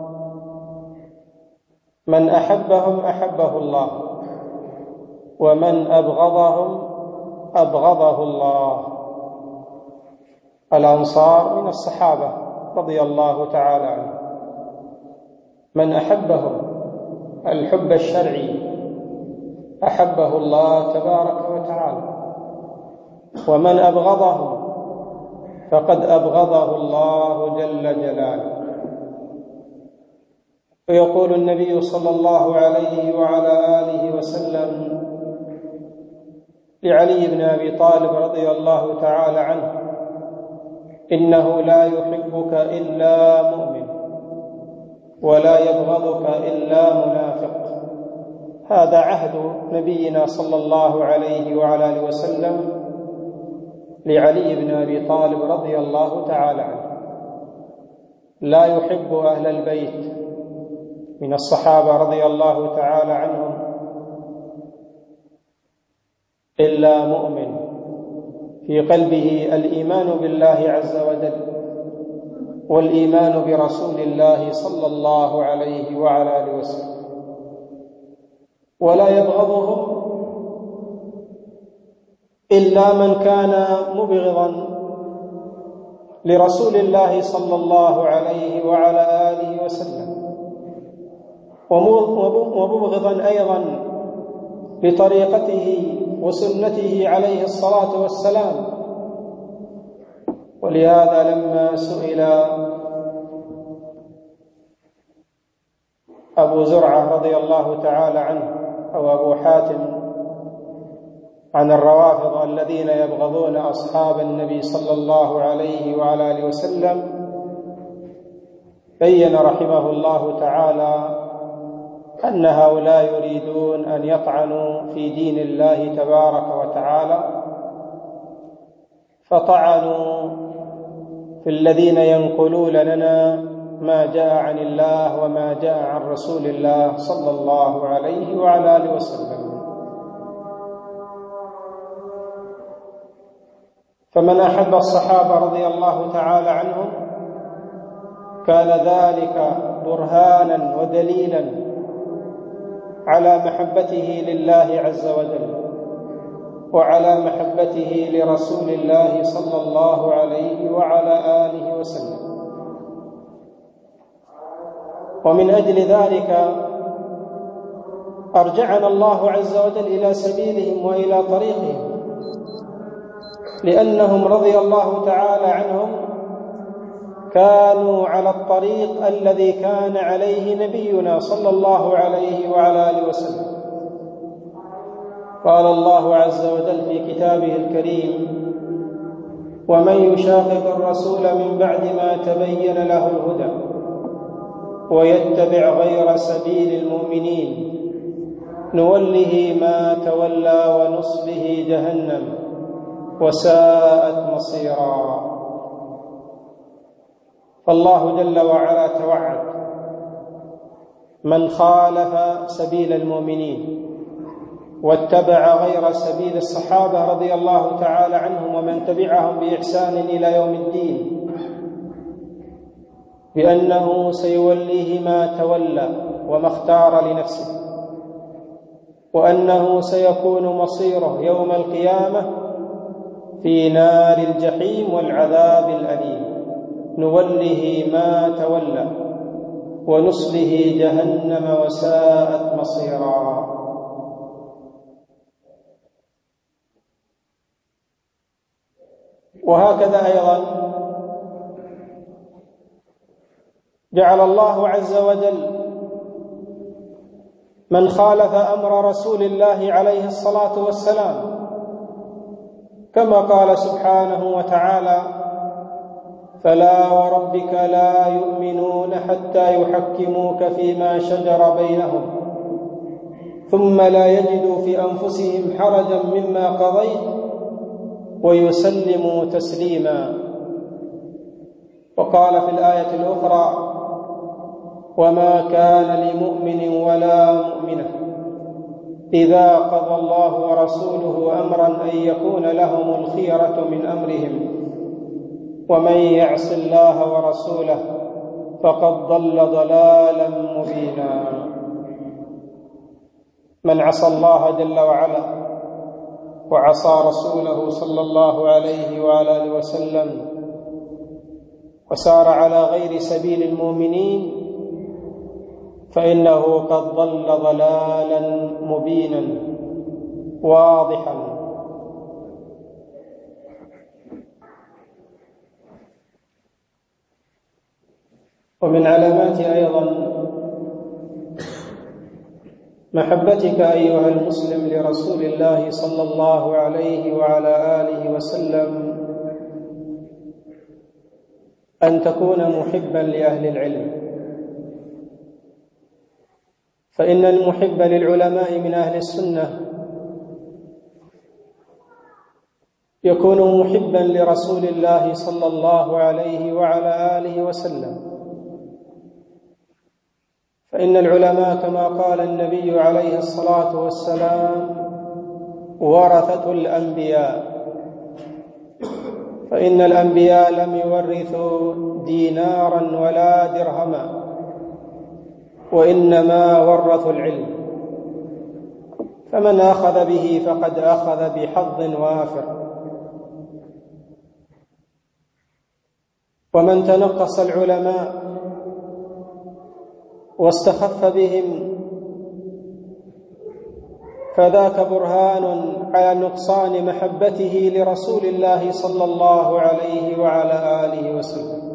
من أحبهم أحبه الله، ومن أبغضهم أبغضه الله. الأنصار من الصحابة رضي الله تعالى عنهم، من أحبهم الحب الشرعي أحبه الله تبارك وتعالى، ومن أبغضهم فقد أبغضه الله جل جلاله. ويقول النبي صلى الله عليه وعلى آله وسلم لعلي بن أبي طالب رضي الله تعالى عنه: إنه لا يحبك إلا مؤمن ولا يبغضك إلا منافق. هذا عهد نبينا صلى الله عليه وعلى آله وسلم لعلي بن أبي طالب رضي الله تعالى عنه: لا يحب أهل البيت من الصحابة رضي الله تعالى عنهم إلا مؤمن في قلبه الإيمان بالله عز وجل والإيمان برسول الله صلى الله عليه وعلى آله وسلم، ولا يبغضهم إلا من كان مبغضا لرسول الله صلى الله عليه وعلى آله وسلم. ومبغضا أيضا لطريقته وسنته عليه الصلاة والسلام. ولهذا لما سئل أبو زرعة رضي الله تعالى عنه أو أبو حاتم عن الروافض الذين يبغضون أصحاب النبي صلى الله عليه وعلى آله وسلم، بين رحمه الله تعالى أن هؤلاء يريدون أن يطعنوا في دين الله تبارك وتعالى، فطعنوا في الذين ينقلون لنا ما جاء عن الله وما جاء عن رسول الله صلى الله عليه وعلى آله وسلم. فمن أحب الصحابة رضي الله تعالى عنهم كان ذلك برهانا ودليلا على محبته لله عز وجل وعلى محبته لرسول الله صلى الله عليه وعلى آله وسلم. ومن أجل ذلك أرجعنا الله عز وجل إلى سبيلهم وإلى طريقهم، لأنهم رضي الله تعالى عنهم كانوا على الطريق الذي كان عليه نبينا صلى الله عليه وعلى آله وسلم. قال الله عز وجل في كتابه الكريم: ومن يشاقق الرسول من بعد ما تبين له الهدى ويتبع غير سبيل المؤمنين نوله ما تولى ونصله جهنم وساءت مصيرا. فالله جل وعلا توعد من خالف سبيل المؤمنين واتبع غير سبيل الصحابة رضي الله تعالى عنهم ومن تبعهم بإحسان إلى يوم الدين بأنه سيوليه ما تولى وما اختار لنفسه، وأنه سيكون مصيره يوم القيامة في نار الجحيم والعذاب الأليم، نوله ما تولى ونصله جهنم وساءت مصيرا. وهكذا أيضا جعل الله عز وجل من خالف أمر رسول الله عليه الصلاة والسلام كما قال سبحانه وتعالى: فلا وربك لا يؤمنون حتى يحكموك فيما شجر بينهم ثم لا يجدوا في أنفسهم حرجا مما قضيت ويسلموا تسليما. وقال في الآية الأخرى: وما كان لمؤمن ولا مؤمنة إذا قضى الله ورسوله أمرا أن يكون لهم الخيرة من أمرهم ومن يعص الله ورسوله فقد ضل ضلالا مبينا. من عصى الله جل وعلا وعصى رسوله صلى الله عليه وعلى آله وسلم وسار على غير سبيل المؤمنين فإنه قد ضل ضلالا مبينا واضحا. ومن علامات أيضا محبتك أيها المسلم لرسول الله صلى الله عليه وعلى آله وسلم أن تكون محبا لأهل العلم، فإن المحب للعلماء من أهل السنة يكون محبا لرسول الله صلى الله عليه وعلى آله وسلم، فإن العلماء كما قال النبي عليه الصلاة والسلام ورثة الأنبياء، فإن الأنبياء لم يورثوا دينارا ولا درهما وإنما ورثوا العلم، فمن أخذ به فقد أخذ بحظ وافر، ومن تنقص العلماء واستخف بهم، فذاك برهان على نقصان محبته لرسول الله صلى الله عليه وعلى آله وسلم.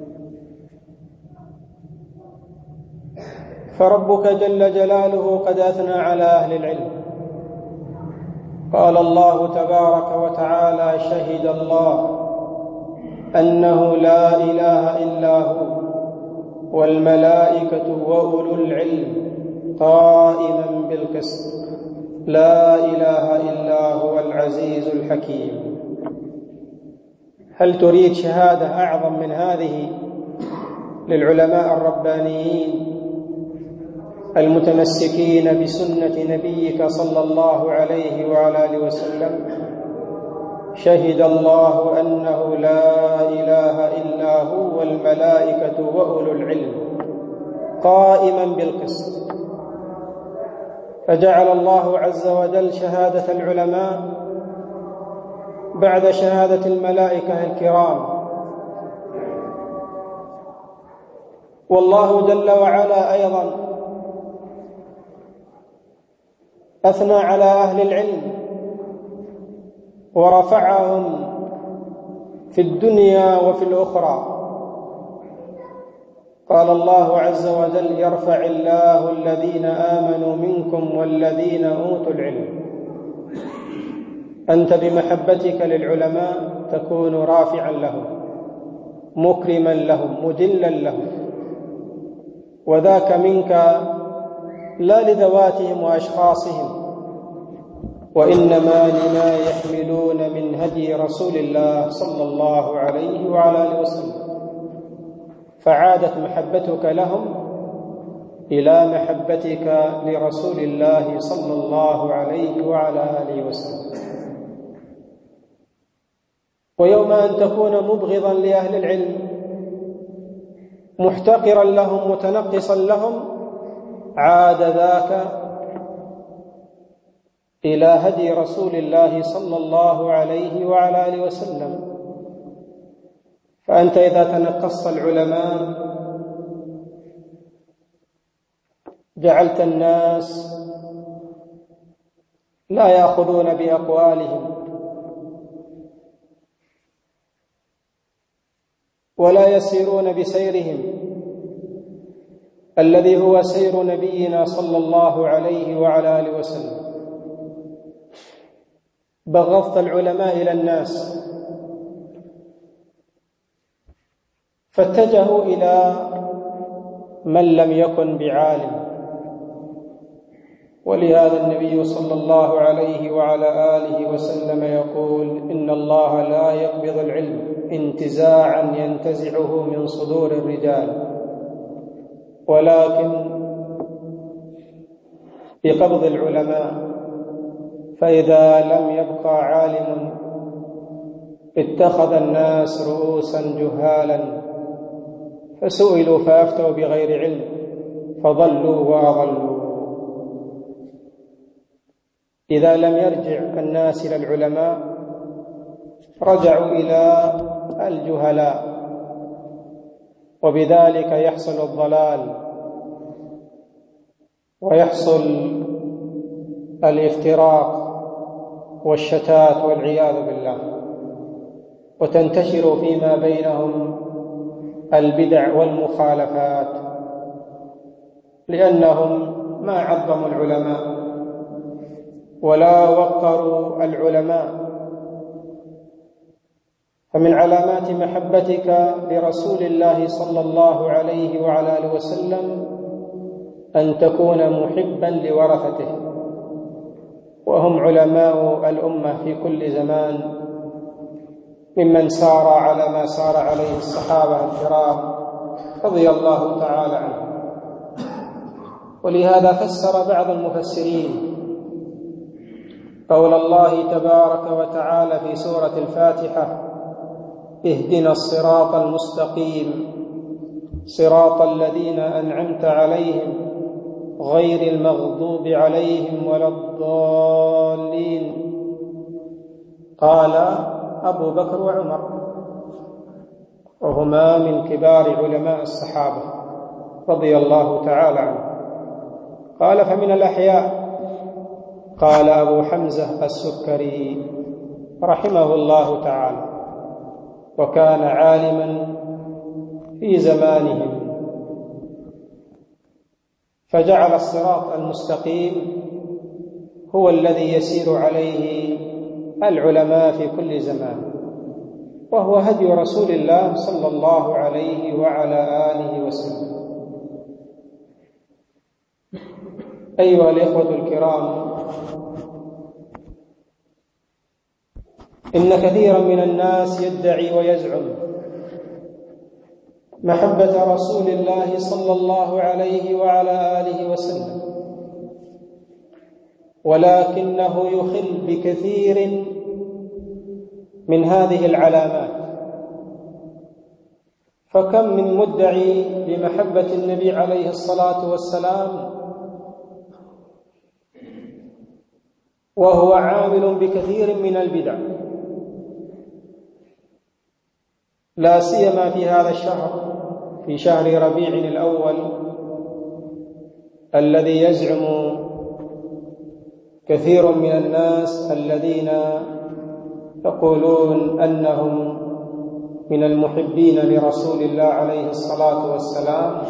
فربك جل جلاله قد أثنى على أهل العلم، قال الله تبارك وتعالى: شهد الله أنه لا إله إلا هو والملائكة وأولو العلم قائما بالقسط لا إله إلا هو العزيز الحكيم. هل تريد شهادة أعظم من هذه للعلماء الربانيين المتمسكين بسنة نبيك صلى الله عليه وعلى آله وسلم؟ شهد الله أنه لا إله إلا هو والملائكة وأولو العلم قائما بالقسط. فجعل الله عز وجل شهادة العلماء بعد شهادة الملائكة الكرام. والله جل وعلا أيضا أثنى على أهل العلم ورفعهم في الدنيا وفي الأخرى. قال الله عز وجل: يرفع الله الذين آمنوا منكم والذين أوتوا العلم. أنت بمحبتك للعلماء تكون رافعا لهم، مكرما لهم، مجلا لهم، وذاك منك لا لذواتهم وأشخاصهم، وإنما لما يحملون من هدي رسول الله صلى الله عليه وعلى آله وسلم. فعادت محبتك لهم إلى محبتك لرسول الله صلى الله عليه وعلى آله وسلم. ويوم أن تكون مبغضا لأهل العلم، محتقرا لهم، متنقصا لهم، عاد ذاك إلى هدي رسول الله صلى الله عليه وعلى آله وسلم. فأنت إذا تنقصت العلماء جعلت الناس لا يأخذون بأقوالهم ولا يسيرون بسيرهم الذي هو سير نبينا صلى الله عليه وعلى آله وسلم. بغضت العلماء إلى الناس فاتجهوا إلى من لم يكن بعالم. ولهذا النبي صلى الله عليه وعلى آله وسلم يقول: إن الله لا يقبض العلم انتزاعا ينتزعه من صدور الرجال، ولكن بقبض العلماء. فإذا لم يبقى عالم اتخذ الناس رؤوسا جهالا، فسئلوا فأفتوا بغير علم فضلوا وأضلوا. إذا لم يرجع الناس إلى العلماء رجعوا إلى الجهلاء، وبذلك يحصل الضلال ويحصل الافتراق والشتات والعياذ بالله، وتنتشر فيما بينهم البدع والمخالفات، لأنهم ما عظموا العلماء ولا وقروا العلماء. فمن علامات محبتك لرسول الله صلى الله عليه وعلى آله وسلم أن تكون محبا لورثته، وهم علماء الأمة في كل زمان، ممن سار على ما سار عليه الصحابة الكرام رضي الله تعالى عنهم. ولهذا فسر بعض المفسرين قول الله تبارك وتعالى في سورة الفاتحة: اهدنا الصراط المستقيم صراط الذين أنعمت عليهم غير المغضوب عليهم ولا الضالين. قال أبو بكر وعمر، وهما من كبار علماء الصحابة رضي الله تعالى عنه قال: فمن الأحياء قال أبو حمزة السكري رحمه الله تعالى، وكان عالما في زمانهم، فجعل الصراط المستقيم هو الذي يسير عليه العلماء في كل زمان، وهو هدي رسول الله صلى الله عليه وعلى آله وسلم. أيها الإخوة الكرام، إن كثيرا من الناس يدعي ويزعم محبة رسول الله صلى الله عليه وعلى آله وسلم، ولكنه يخل بكثير من هذه العلامات. فكم من مدعي بمحبة النبي عليه الصلاة والسلام وهو عامل بكثير من البدع، لا سيما في هذا الشهر، في شهر ربيع الأول الذي يزعم كثير من الناس الذين يقولون أنهم من المحبين لرسول الله عليه الصلاة والسلام،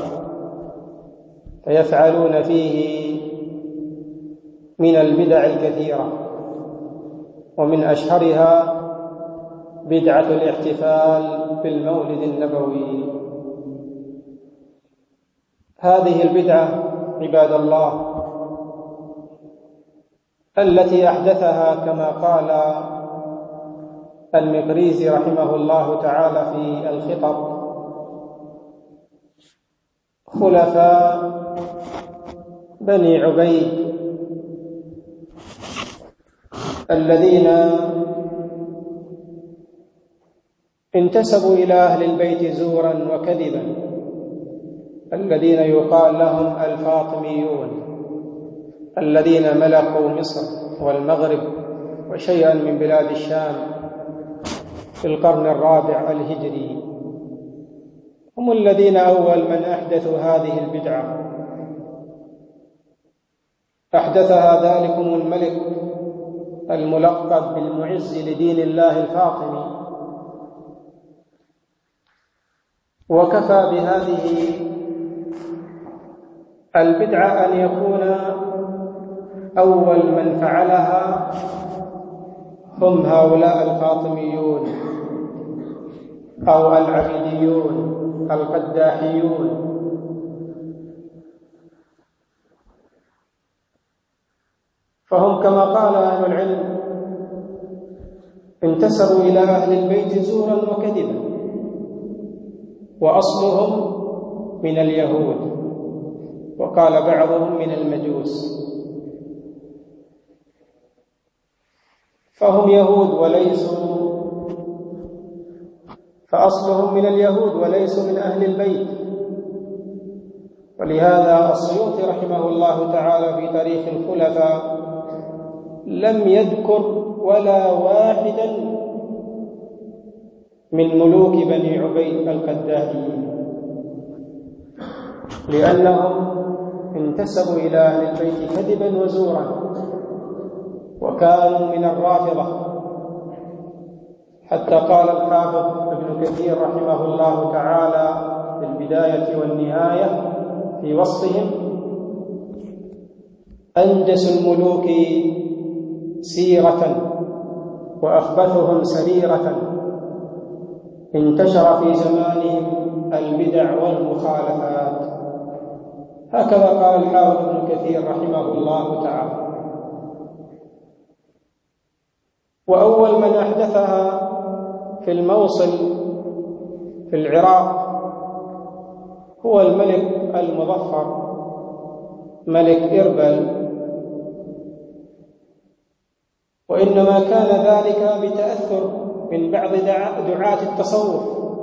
فيفعلون فيه من البدع الكثيرة، ومن أشهرها بدعة الاحتفال بالمولد النبوي. هذه البدعة عباد الله التي أحدثها كما قال المقريزي رحمه الله تعالى في الخطب خلفاء بني عبيد الذين انتسبوا إلى أهل البيت زورا وكذبا، الذين يقال لهم الفاطميون، الذين ملكوا مصر والمغرب وشيئا من بلاد الشام في القرن الرابع الهجري. هم الذين أول من أحدثوا هذه البدعة، أحدثها ذلكم الملك الملقب بالمعز لدين الله الفاطمي. وكفى بهذه البدعة أن يكون أول من فعلها هم هؤلاء الفاطميون أو العبيديون القداحيون. فهم كما قال أهل العلم انتسبوا إلى أهل البيت زورا وكذبا، وأصلهم من اليهود، وقال بعضهم من المجوس. فهم يهود وليسوا فأصلهم من اليهود وليسوا من أهل البيت. ولهذا السيوطي رحمه الله تعالى في تاريخ الخلفاء لم يذكر ولا واحدا من ملوك بني عبيد القداحيين، لأنهم انتسبوا إلى أهل البيت كذبا وزورا، وكانوا من الرافضة. حتى قال الحافظ ابن كثير رحمه الله تعالى في البداية والنهاية في وصفهم: أنجس الملوك سيرة وأخبثهم سريرة، انتشر في زمانهم البدع والمخالفات. هكذا قال الحافظ ابن كثير رحمه الله تعالى. وأول من أحدثها في الموصل في العراق هو الملك المظفر ملك إربل، وإنما كان ذلك بتأثر من بعض دعاة التصوف،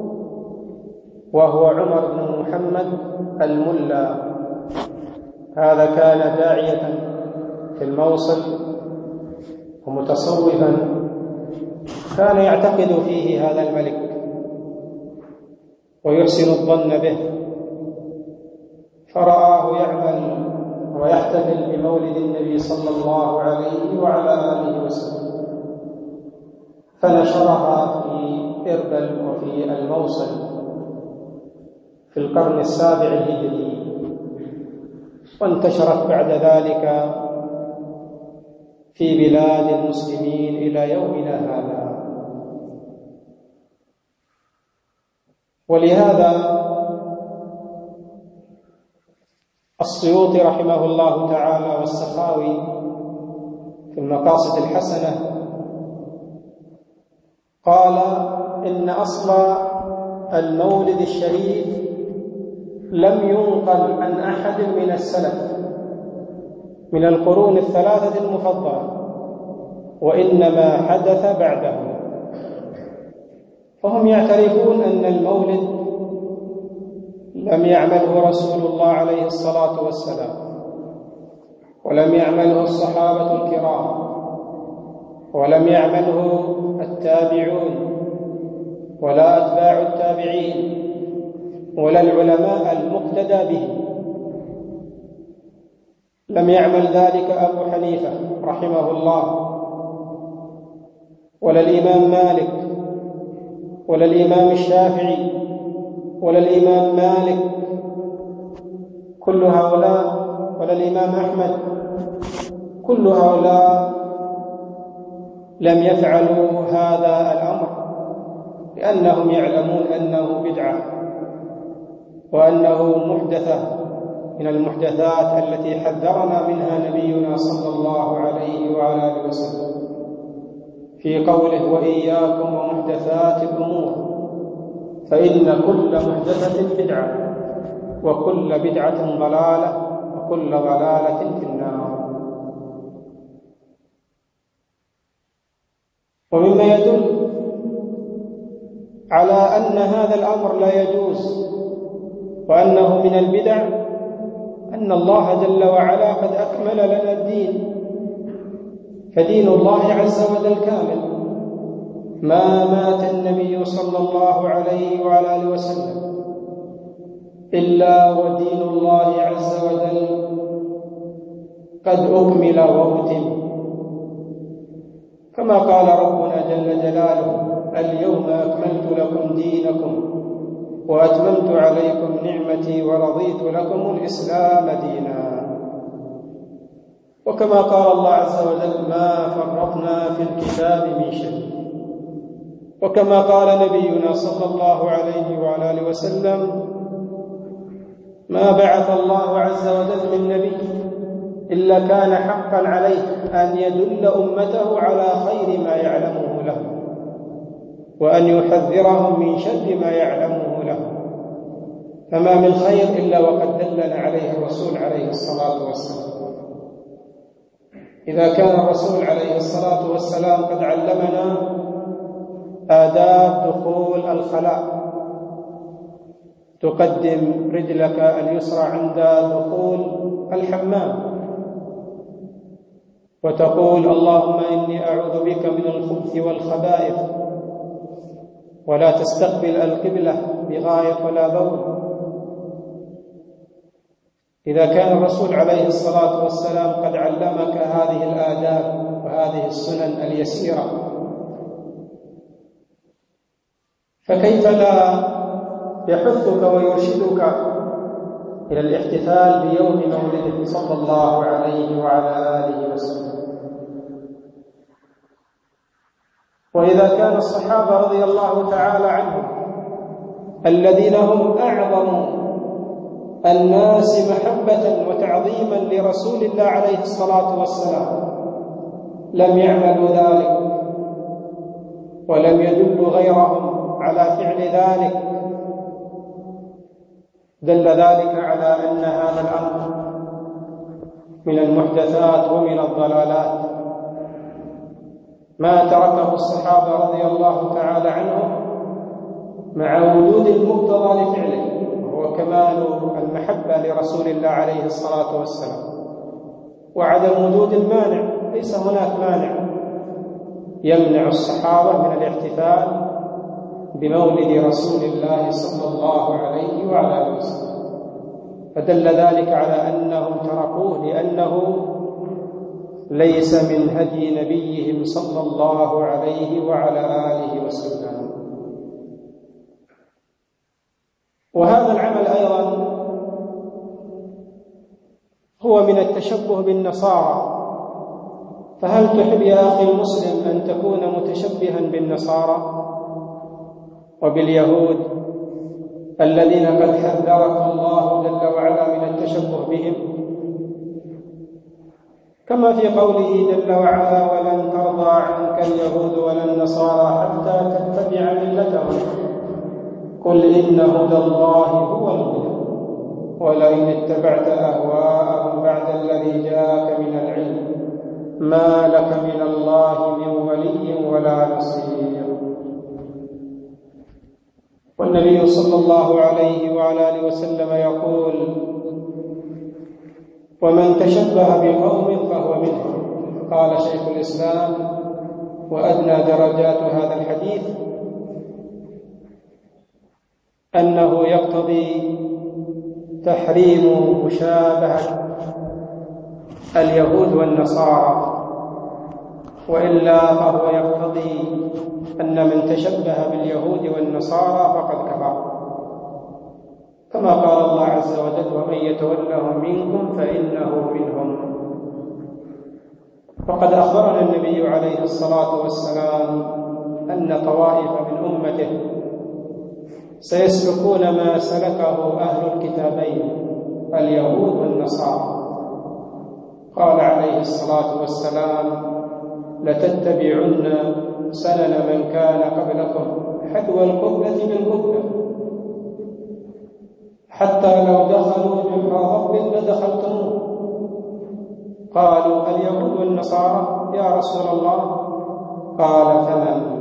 وهو عمر بن محمد الملا. هذا كان داعية في الموصل ومتصوفا، كان يعتقد فيه هذا الملك ويحسن الظن به، فرآه يعمل ويحتفل بمولد النبي صلى الله عليه وعلى آله وسلم، فنشرها في إربل وفي الموصل في القرن السابع الهجري، وانتشرت بعد ذلك في بلاد المسلمين إلى يومنا هذا. ولهذا السيوطي رحمه الله تعالى والسخاوي في المقاصد الحسنة قال إن أصل المولد الشريف لم ينقل عن أحد من السلف من القرون الثلاثة المفضلة، وإنما حدث بعدهم. فهم يعترفون أن المولد لم يعمله رسول الله عليه الصلاة والسلام، ولم يعمله الصحابة الكرام، ولم يعمله التابعون ولا أتباع التابعين ولا العلماء المقتدى به. لم يعمل ذلك أبو حنيفة رحمه الله، ولا الإمام مالك، ولا الإمام الشافعي، ولا الإمام مالك، كل هؤلاء، ولا الإمام أحمد، كل هؤلاء لم يفعلوا هذا الأمر، لأنهم يعلمون أنه بدعة وأنه محدثة من المحدثات التي حذرنا منها نبينا صلى الله عليه وعلى آله وسلم في قوله: وإياكم ومحدثات الأمور فإن كل محدثة بدعة وكل بدعة ضلالة وكل ضلالة في النار. ومما يدل على أن هذا الأمر لا يجوز وأنه من البدع أن الله جل وعلا قد أكمل لنا الدين، فدين الله عز وجل كامل، ما مات النبي صلى الله عليه وعلى آله وسلم إلا ودين الله عز وجل قد أكمل وأتم، كما قال ربنا جل جلاله: اليوم أكملت لكم دينكم وأتممت عليكم نعمتي ورضيت لكم الإسلام دينا. وكما قال الله عز وجل: ما فرطنا في الكتاب من شيء. وكما قال نبينا صلى الله عليه وعلى آله وسلم: ما بعث الله عز وجل من نبي إلا كان حقا عليه أن يدل أمته على خير ما يعلمه له، وأن يحذرهم من شر ما يعلمه له، فما من خير إلا وقد دلنا عليه الرسول عليه الصلاة والسلام. إذا كان الرسول عليه الصلاة والسلام قد علمنا آداب دخول الخلاء، تقدم رجلك اليسرى عند دخول الحمام وتقول: اللهم إني أعوذ بك من الخبث والخبائث، ولا تستقبل القبلة بغاية ولا بول. إذا كان الرسول عليه الصلاة والسلام قد علمك هذه الآداب وهذه السنن اليسيرة، فكيف لا يحثك ويرشدك إلى الاحتفال بيوم مولده صلى الله عليه وعلى آله وسلم. وإذا كان الصحابة رضي الله تعالى عنهم الذين هم أعظم الناس محبة وتعظيما لرسول الله عليه الصلاة والسلام لم يعملوا ذلك ولم يدلوا غيرهم على فعل ذلك، دل ذلك على أن هذا الأمر من المحدثات ومن الضلالات ما تركه الصحابة رضي الله تعالى عنهم مع وجود المقتضى لفعله، وهو كمال المحبة لرسول الله عليه الصلاة والسلام، وعدم وجود المانع. ليس هناك مانع يمنع الصحابة من الاحتفال بمولد رسول الله صلى الله عليه وعلى آله وسلم، فدل ذلك على أنهم تركوه لأنه ليس من هدي نبيهم صلى الله عليه وعلى آله وسلم. وهذا العمل أيضا هو من التشبه بالنصارى. فهل تحب يا أخي المسلم أن تكون متشبها بالنصارى وباليهود الذين قد حذرك الله جل وعلا من التشبه بهم؟ كما في قوله جل وعلا: ولن ترضى عنك اليهود ولا النصارى حتى تتبع ملتهم قل إن هدى الله هو الهدى ولئن اتبعت أهواءهم بعد الذي جاءك من العلم ما لك من الله من ولي ولا نصير. والنبي صلى الله عليه وعلى آله وسلم يقول: ومن تشبه بقوم فهو منهم. قال شيخ الإسلام: وأدنى درجات هذا الحديث أنه يقتضي تحريم مشابهة اليهود والنصارى، وإلا فهو يقتضي أن من تشبه باليهود والنصارى فقد كفر، كما قال الله عز وجل: ومن يتولهم منكم فإنه منهم. وقد أخبرنا النبي عليه الصلاة والسلام أن طوائف من أمته سيسلكون ما سلكه أهل الكتابين اليهود والنصارى. قال عليه الصلاة والسلام: لتتبعن سنن من كان قبلكم حذو القبلة بالقبلة حتى لو دخلوا جحر ضب لدخلتموه. قالوا: اليهود والنصارى يا رسول الله؟ قال: فمن؟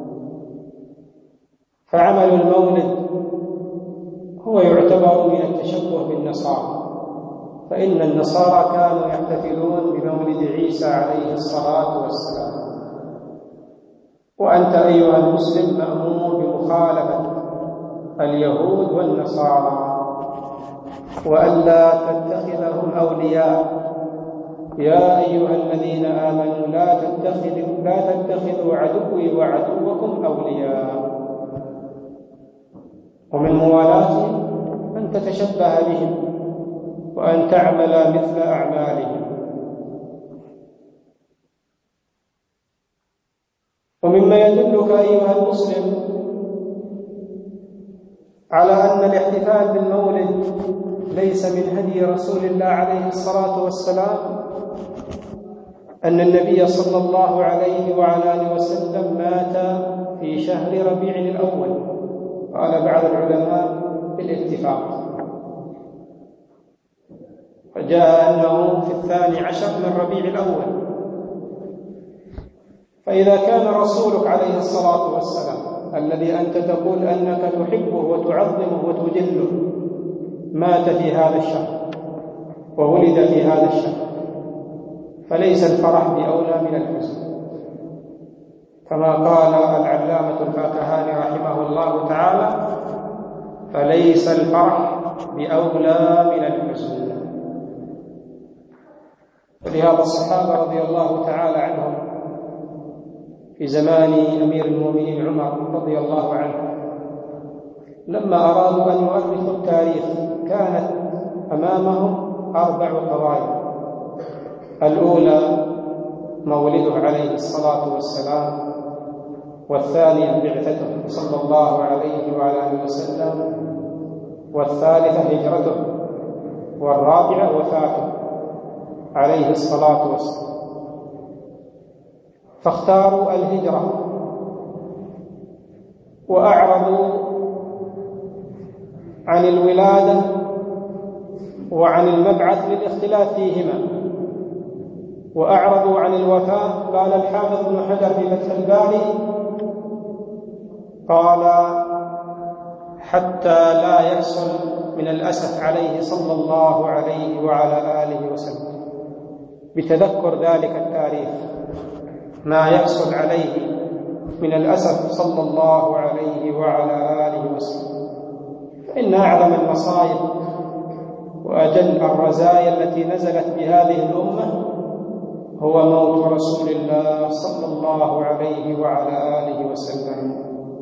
فعمل المولد هو يعتبر من التشبه بالنصارى، فإن النصارى كانوا يحتفلون بمولد عيسى عليه الصلاة والسلام، وأنت أيها المسلم مأمور بمخالفة اليهود والنصارى وألا تتخذهم أولياء. يا أيها الذين آمنوا لا تتخذوا, لا تتخذوا عدوي وعدوكم أولياء. ومن موالاتهم أن تتشبه بهم وأن تعمل مثل أعمالهم. ومما يدلك أيها المسلم على أن الاحتفال بالمولد ليس من هدي رسول الله عليه الصلاة والسلام أن النبي صلى الله عليه وعلى آله وسلم مات في شهر ربيع الأول. قال بعض العلماء بالاتفاق، فجاء أنه في الثاني عشر من ربيع الأول. فإذا كان رسولك عليه الصلاة والسلام الذي أنت تقول أنك تحبه وتعظمه وتجله مات في هذا الشهر وولد في هذا الشهر، فليس الفرح بأولى من الحزن، كما قال العلامة الفاكهاني رحمه الله تعالى: فليس الفرح بأولى من الحزن. ولهذا الصحابة رضي الله تعالى عنهم في زمان أمير المؤمنين عمر رضي الله عنه لما أرادوا أن يؤرخوا التاريخ كانت أمامهم أربع قضايا: الأولى مولده عليه الصلاة والسلام، والثانية بعثته صلى الله عليه وعلى آله وسلم، والثالثة هجرته، والرابعة وفاته عليه الصلاة والسلام. فاختاروا الهجرة وأعرضوا عن الولادة وعن المبعث للاختلاف فيهما، وأعرضوا عن الوفاة. قال الحافظ ابن حجر في فتح الباري: قال: حتى لا يحصل من الأسف عليه صلى الله عليه وعلى آله وسلم بتذكر ذلك التاريخ ما يحصل عليه من الأسف صلى الله عليه وعلى آله وسلم. فإن أعظم المصائب وأجل الرزايا التي نزلت بهذه الأمة هو موت رسول الله صلى الله عليه وعلى آله وسلم.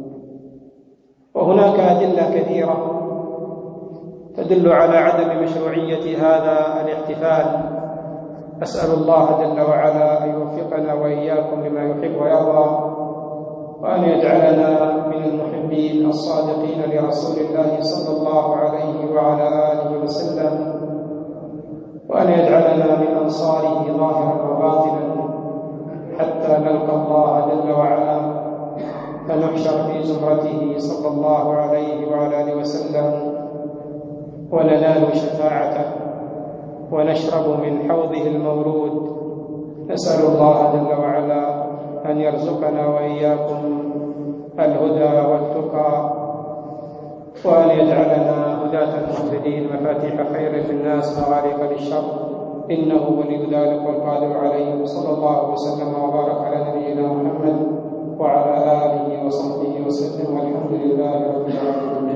وهناك أدلة كثيرة تدل على عدم مشروعية هذا الاحتفال. أسأل الله جل وعلا أن يوفقنا وإياكم لما يحب ويرضى، وأن يجعلنا من المحبين الصادقين لرسول الله صلى الله عليه وعلى آله وسلم، وأن يجعلنا من أنصاره ظاهرا وباطنا حتى نلقى الله جل وعلا فنحشر في زمرته صلى الله عليه وعلى آله وسلم وننال شفاعته ونشرب من حوضه المورود. نسأل الله جل وعلا أن يرزقنا وإياكم الهدى والتقى، وأن يجعلنا هداة مهتدين مفاتيح خير في الناس مغالق للشر، إنه ولي ذلك والقادر عليه. صلى الله وسلم وبارك على نبينا محمد وعلى آله وصحبه وسلم، والحمد لله رب العالمين.